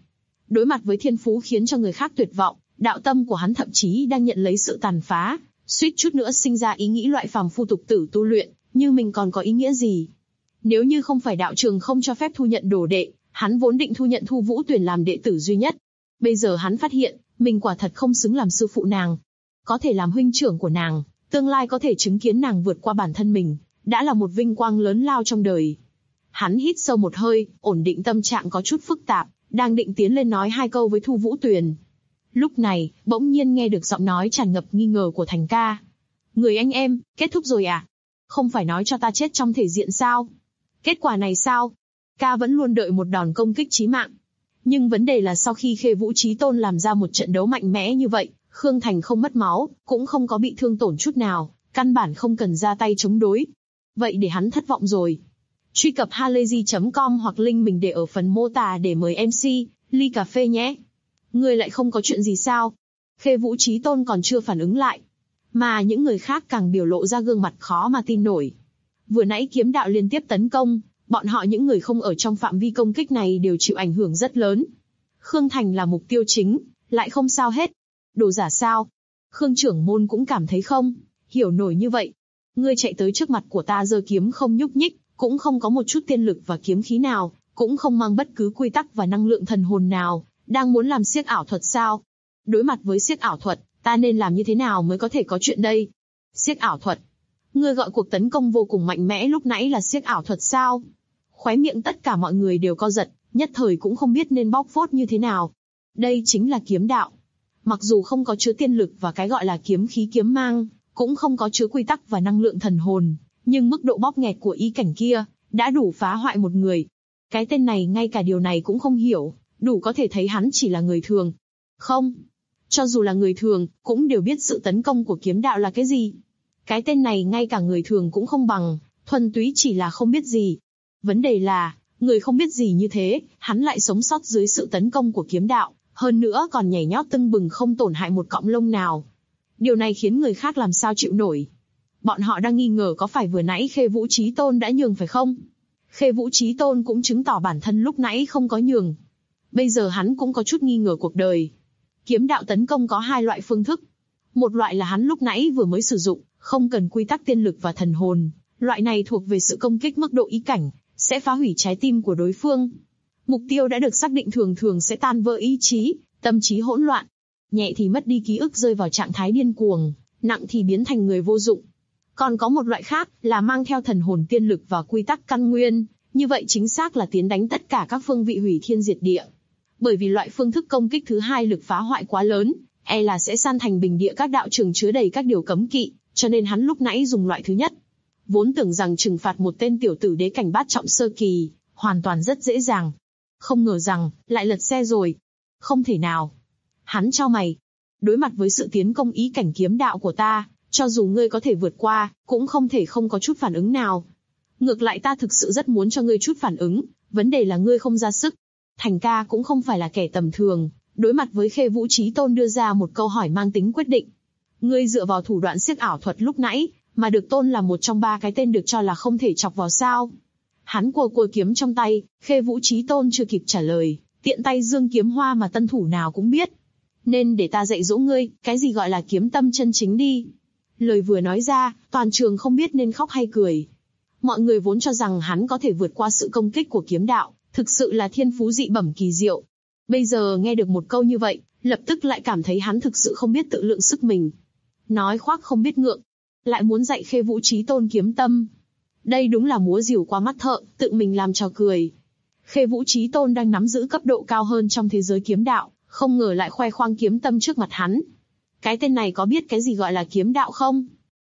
Đối mặt với thiên phú khiến cho người khác tuyệt vọng, đạo tâm của hắn thậm chí đang nhận lấy sự tàn phá, suýt chút nữa sinh ra ý nghĩ loại phàm phu tục tử tu luyện, như mình còn có ý nghĩa gì. Nếu như không phải đạo trường không cho phép thu nhận đồ đệ, hắn vốn định thu nhận Thu Vũ Tuyền làm đệ tử duy nhất. Bây giờ hắn phát hiện, mình quả thật không xứng làm sư phụ nàng. Có thể làm huynh trưởng của nàng, tương lai có thể chứng kiến nàng vượt qua bản thân mình, đã là một vinh quang lớn lao trong đời. Hắn hít sâu một hơi, ổn định tâm trạng có chút phức tạp, đang định tiến lên nói 2 câu với Thu Vũ Tuyền. Lúc này, bỗng nhiên nghe được giọng nói tràn ngập nghi ngờ của Thành ca. Người anh em, kết thúc rồi à? Không phải nói cho ta chết trong thể diện sao? Kết quả này sao? Ca vẫn luôn đợi một đòn công kích chí mạng. Nhưng vấn đề là sau khi Khê Vũ Chí Tôn làm ra một trận đấu mạnh mẽ như vậy, Khương Thành không mất máu, cũng không có bị thương tổn chút nào, căn bản không cần ra tay chống đối. Vậy để hắn thất vọng rồi. Truy cập halayzi.com hoặc link mình để ở phần mô tả để mời MC, ly cà phê nhé. Ngươi lại không có chuyện gì sao? Khê Vũ Chí Tôn còn chưa phản ứng lại. Mà những người khác càng biểu lộ ra gương mặt khó mà tin nổi. Vừa nãy kiếm đạo liên tiếp tấn công, bọn họ những người không ở trong phạm vi công kích này đều chịu ảnh hưởng rất lớn. Khương Thành là mục tiêu chính, lại không sao hết. Đồ giả sao? Khương trưởng môn cũng cảm thấy không hiểu nổi như vậy. Ngươi chạy tới trước mặt của ta giơ kiếm không nhúc nhích, cũng không có một chút tiên lực và kiếm khí nào, cũng không mang bất cứ quy tắc và năng lượng thần hồn nào, đang muốn làm xiếc ảo thuật sao? Đối mặt với xiếc ảo thuật, ta nên làm như thế nào mới có thể có chuyện đây? Xiếc ảo thuật? Ngươi gọi cuộc tấn công vô cùng mạnh mẽ lúc nãy là xiếc ảo thuật sao? Khóe miệng tất cả mọi người đều co giật, nhất thời cũng không biết nên bóc phốt như thế nào. Đây chính là kiếm đạo. Mặc dù không có chứa tiên lực và cái gọi là kiếm khí kiếm mang, cũng không có chứa quy tắc và năng lượng thần hồn, nhưng mức độ bóp nghẹt của ý cảnh kia đã đủ phá hoại một người. Cái tên này ngay cả điều này cũng không hiểu, đủ có thể thấy hắn chỉ là người thường. Không, cho dù là người thường, cũng đều biết sự tấn công của kiếm đạo là cái gì. Cái tên này ngay cả người thường cũng không bằng, thuần túy chỉ là không biết gì. Vấn đề là, người không biết gì như thế, hắn lại sống sót dưới sự tấn công của kiếm đạo, hơn nữa còn nhảy nhót tưng bừng không tổn hại một cọng lông nào. Điều này khiến người khác làm sao chịu nổi. Bọn họ đang nghi ngờ có phải vừa nãy Khê Vũ Chí Tôn đã nhường phải không? Khê Vũ Chí Tôn cũng chứng tỏ bản thân lúc nãy không có nhường. Bây giờ hắn cũng có chút nghi ngờ cuộc đời. Kiếm đạo tấn công có 2 loại phương thức. Một loại là hắn lúc nãy vừa mới sử dụng, không cần quy tắc tiên lực và thần hồn. Loại này thuộc về sự công kích mức độ ý cảnh, sẽ phá hủy trái tim của đối phương. Mục tiêu đã được xác định thường thường sẽ tan vỡ ý chí, tâm trí hỗn loạn. Nhẹ thì mất đi ký ức rơi vào trạng thái điên cuồng, nặng thì biến thành người vô dụng. Còn có một loại khác là mang theo thần hồn tiên lực và quy tắc căn nguyên, như vậy chính xác là tiến đánh tất cả các phương vị hủy thiên diệt địa. Bởi vì loại phương thức công kích thứ hai lực phá hoại quá lớn, e là sẽ san thành bình địa các đạo trường chứa đầy các điều cấm kỵ, cho nên hắn lúc nãy dùng loại thứ nhất. Vốn tưởng rằng trừng phạt một tên tiểu tử đế cảnh bát trọng sơ kỳ, hoàn toàn rất dễ dàng. Không ngờ rằng, lại lật xe rồi. Không thể nào. Hắn chau mày. Đối mặt với sự tiến công ý cảnh kiếm đạo của ta, cho dù ngươi có thể vượt qua, cũng không thể không có chút phản ứng nào. Ngược lại ta thực sự rất muốn cho ngươi chút phản ứng, vấn đề là ngươi không ra sức. Thành ca cũng không phải là kẻ tầm thường, đối mặt với Khê Vũ Chí Tôn đưa ra một câu hỏi mang tính quyết định. Ngươi dựa vào thủ đoạn xiếc ảo thuật lúc nãy, mà được tôn là một trong 3 cái tên được cho là không thể chọc vào sao? Hắn cua kiếm trong tay, Khê Vũ Chí Tôn chưa kịp trả lời, tiện tay dương kiếm hoa mà tân thủ nào cũng biết. Nên để ta dạy dỗ ngươi, cái gì gọi là kiếm tâm chân chính đi. Lời vừa nói ra, toàn trường không biết nên khóc hay cười. Mọi người vốn cho rằng hắn có thể vượt qua sự công kích của kiếm đạo, thực sự là thiên phú dị bẩm kỳ diệu. Bây giờ nghe được một câu như vậy, lập tức lại cảm thấy hắn thực sự không biết tự lượng sức mình. Nói khoác không biết ngượng, lại muốn dạy Khê Vũ Chí Tôn kiếm tâm. Đây đúng là múa rìu qua mắt thợ, tự mình làm trò cười. Khê Vũ Chí Tôn đang nắm giữ cấp độ cao hơn trong thế giới kiếm đạo, không ngờ lại khoe khoang kiếm tâm trước mặt hắn. Cái tên này có biết cái gì gọi là kiếm đạo không?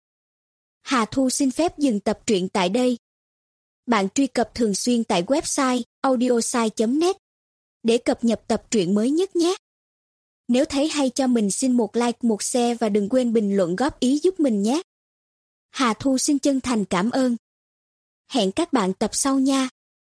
Hà Thu xin phép dừng tập truyện tại đây. Bạn truy cập thường xuyên tại website audiosai.net để cập nhật tập truyện mới nhất nhé. Nếu thấy hay cho mình xin một like, một share và đừng quên bình luận góp ý giúp mình nhé. Hà Thu xin chân thành cảm ơn. Hẹn các bạn tập sau nha.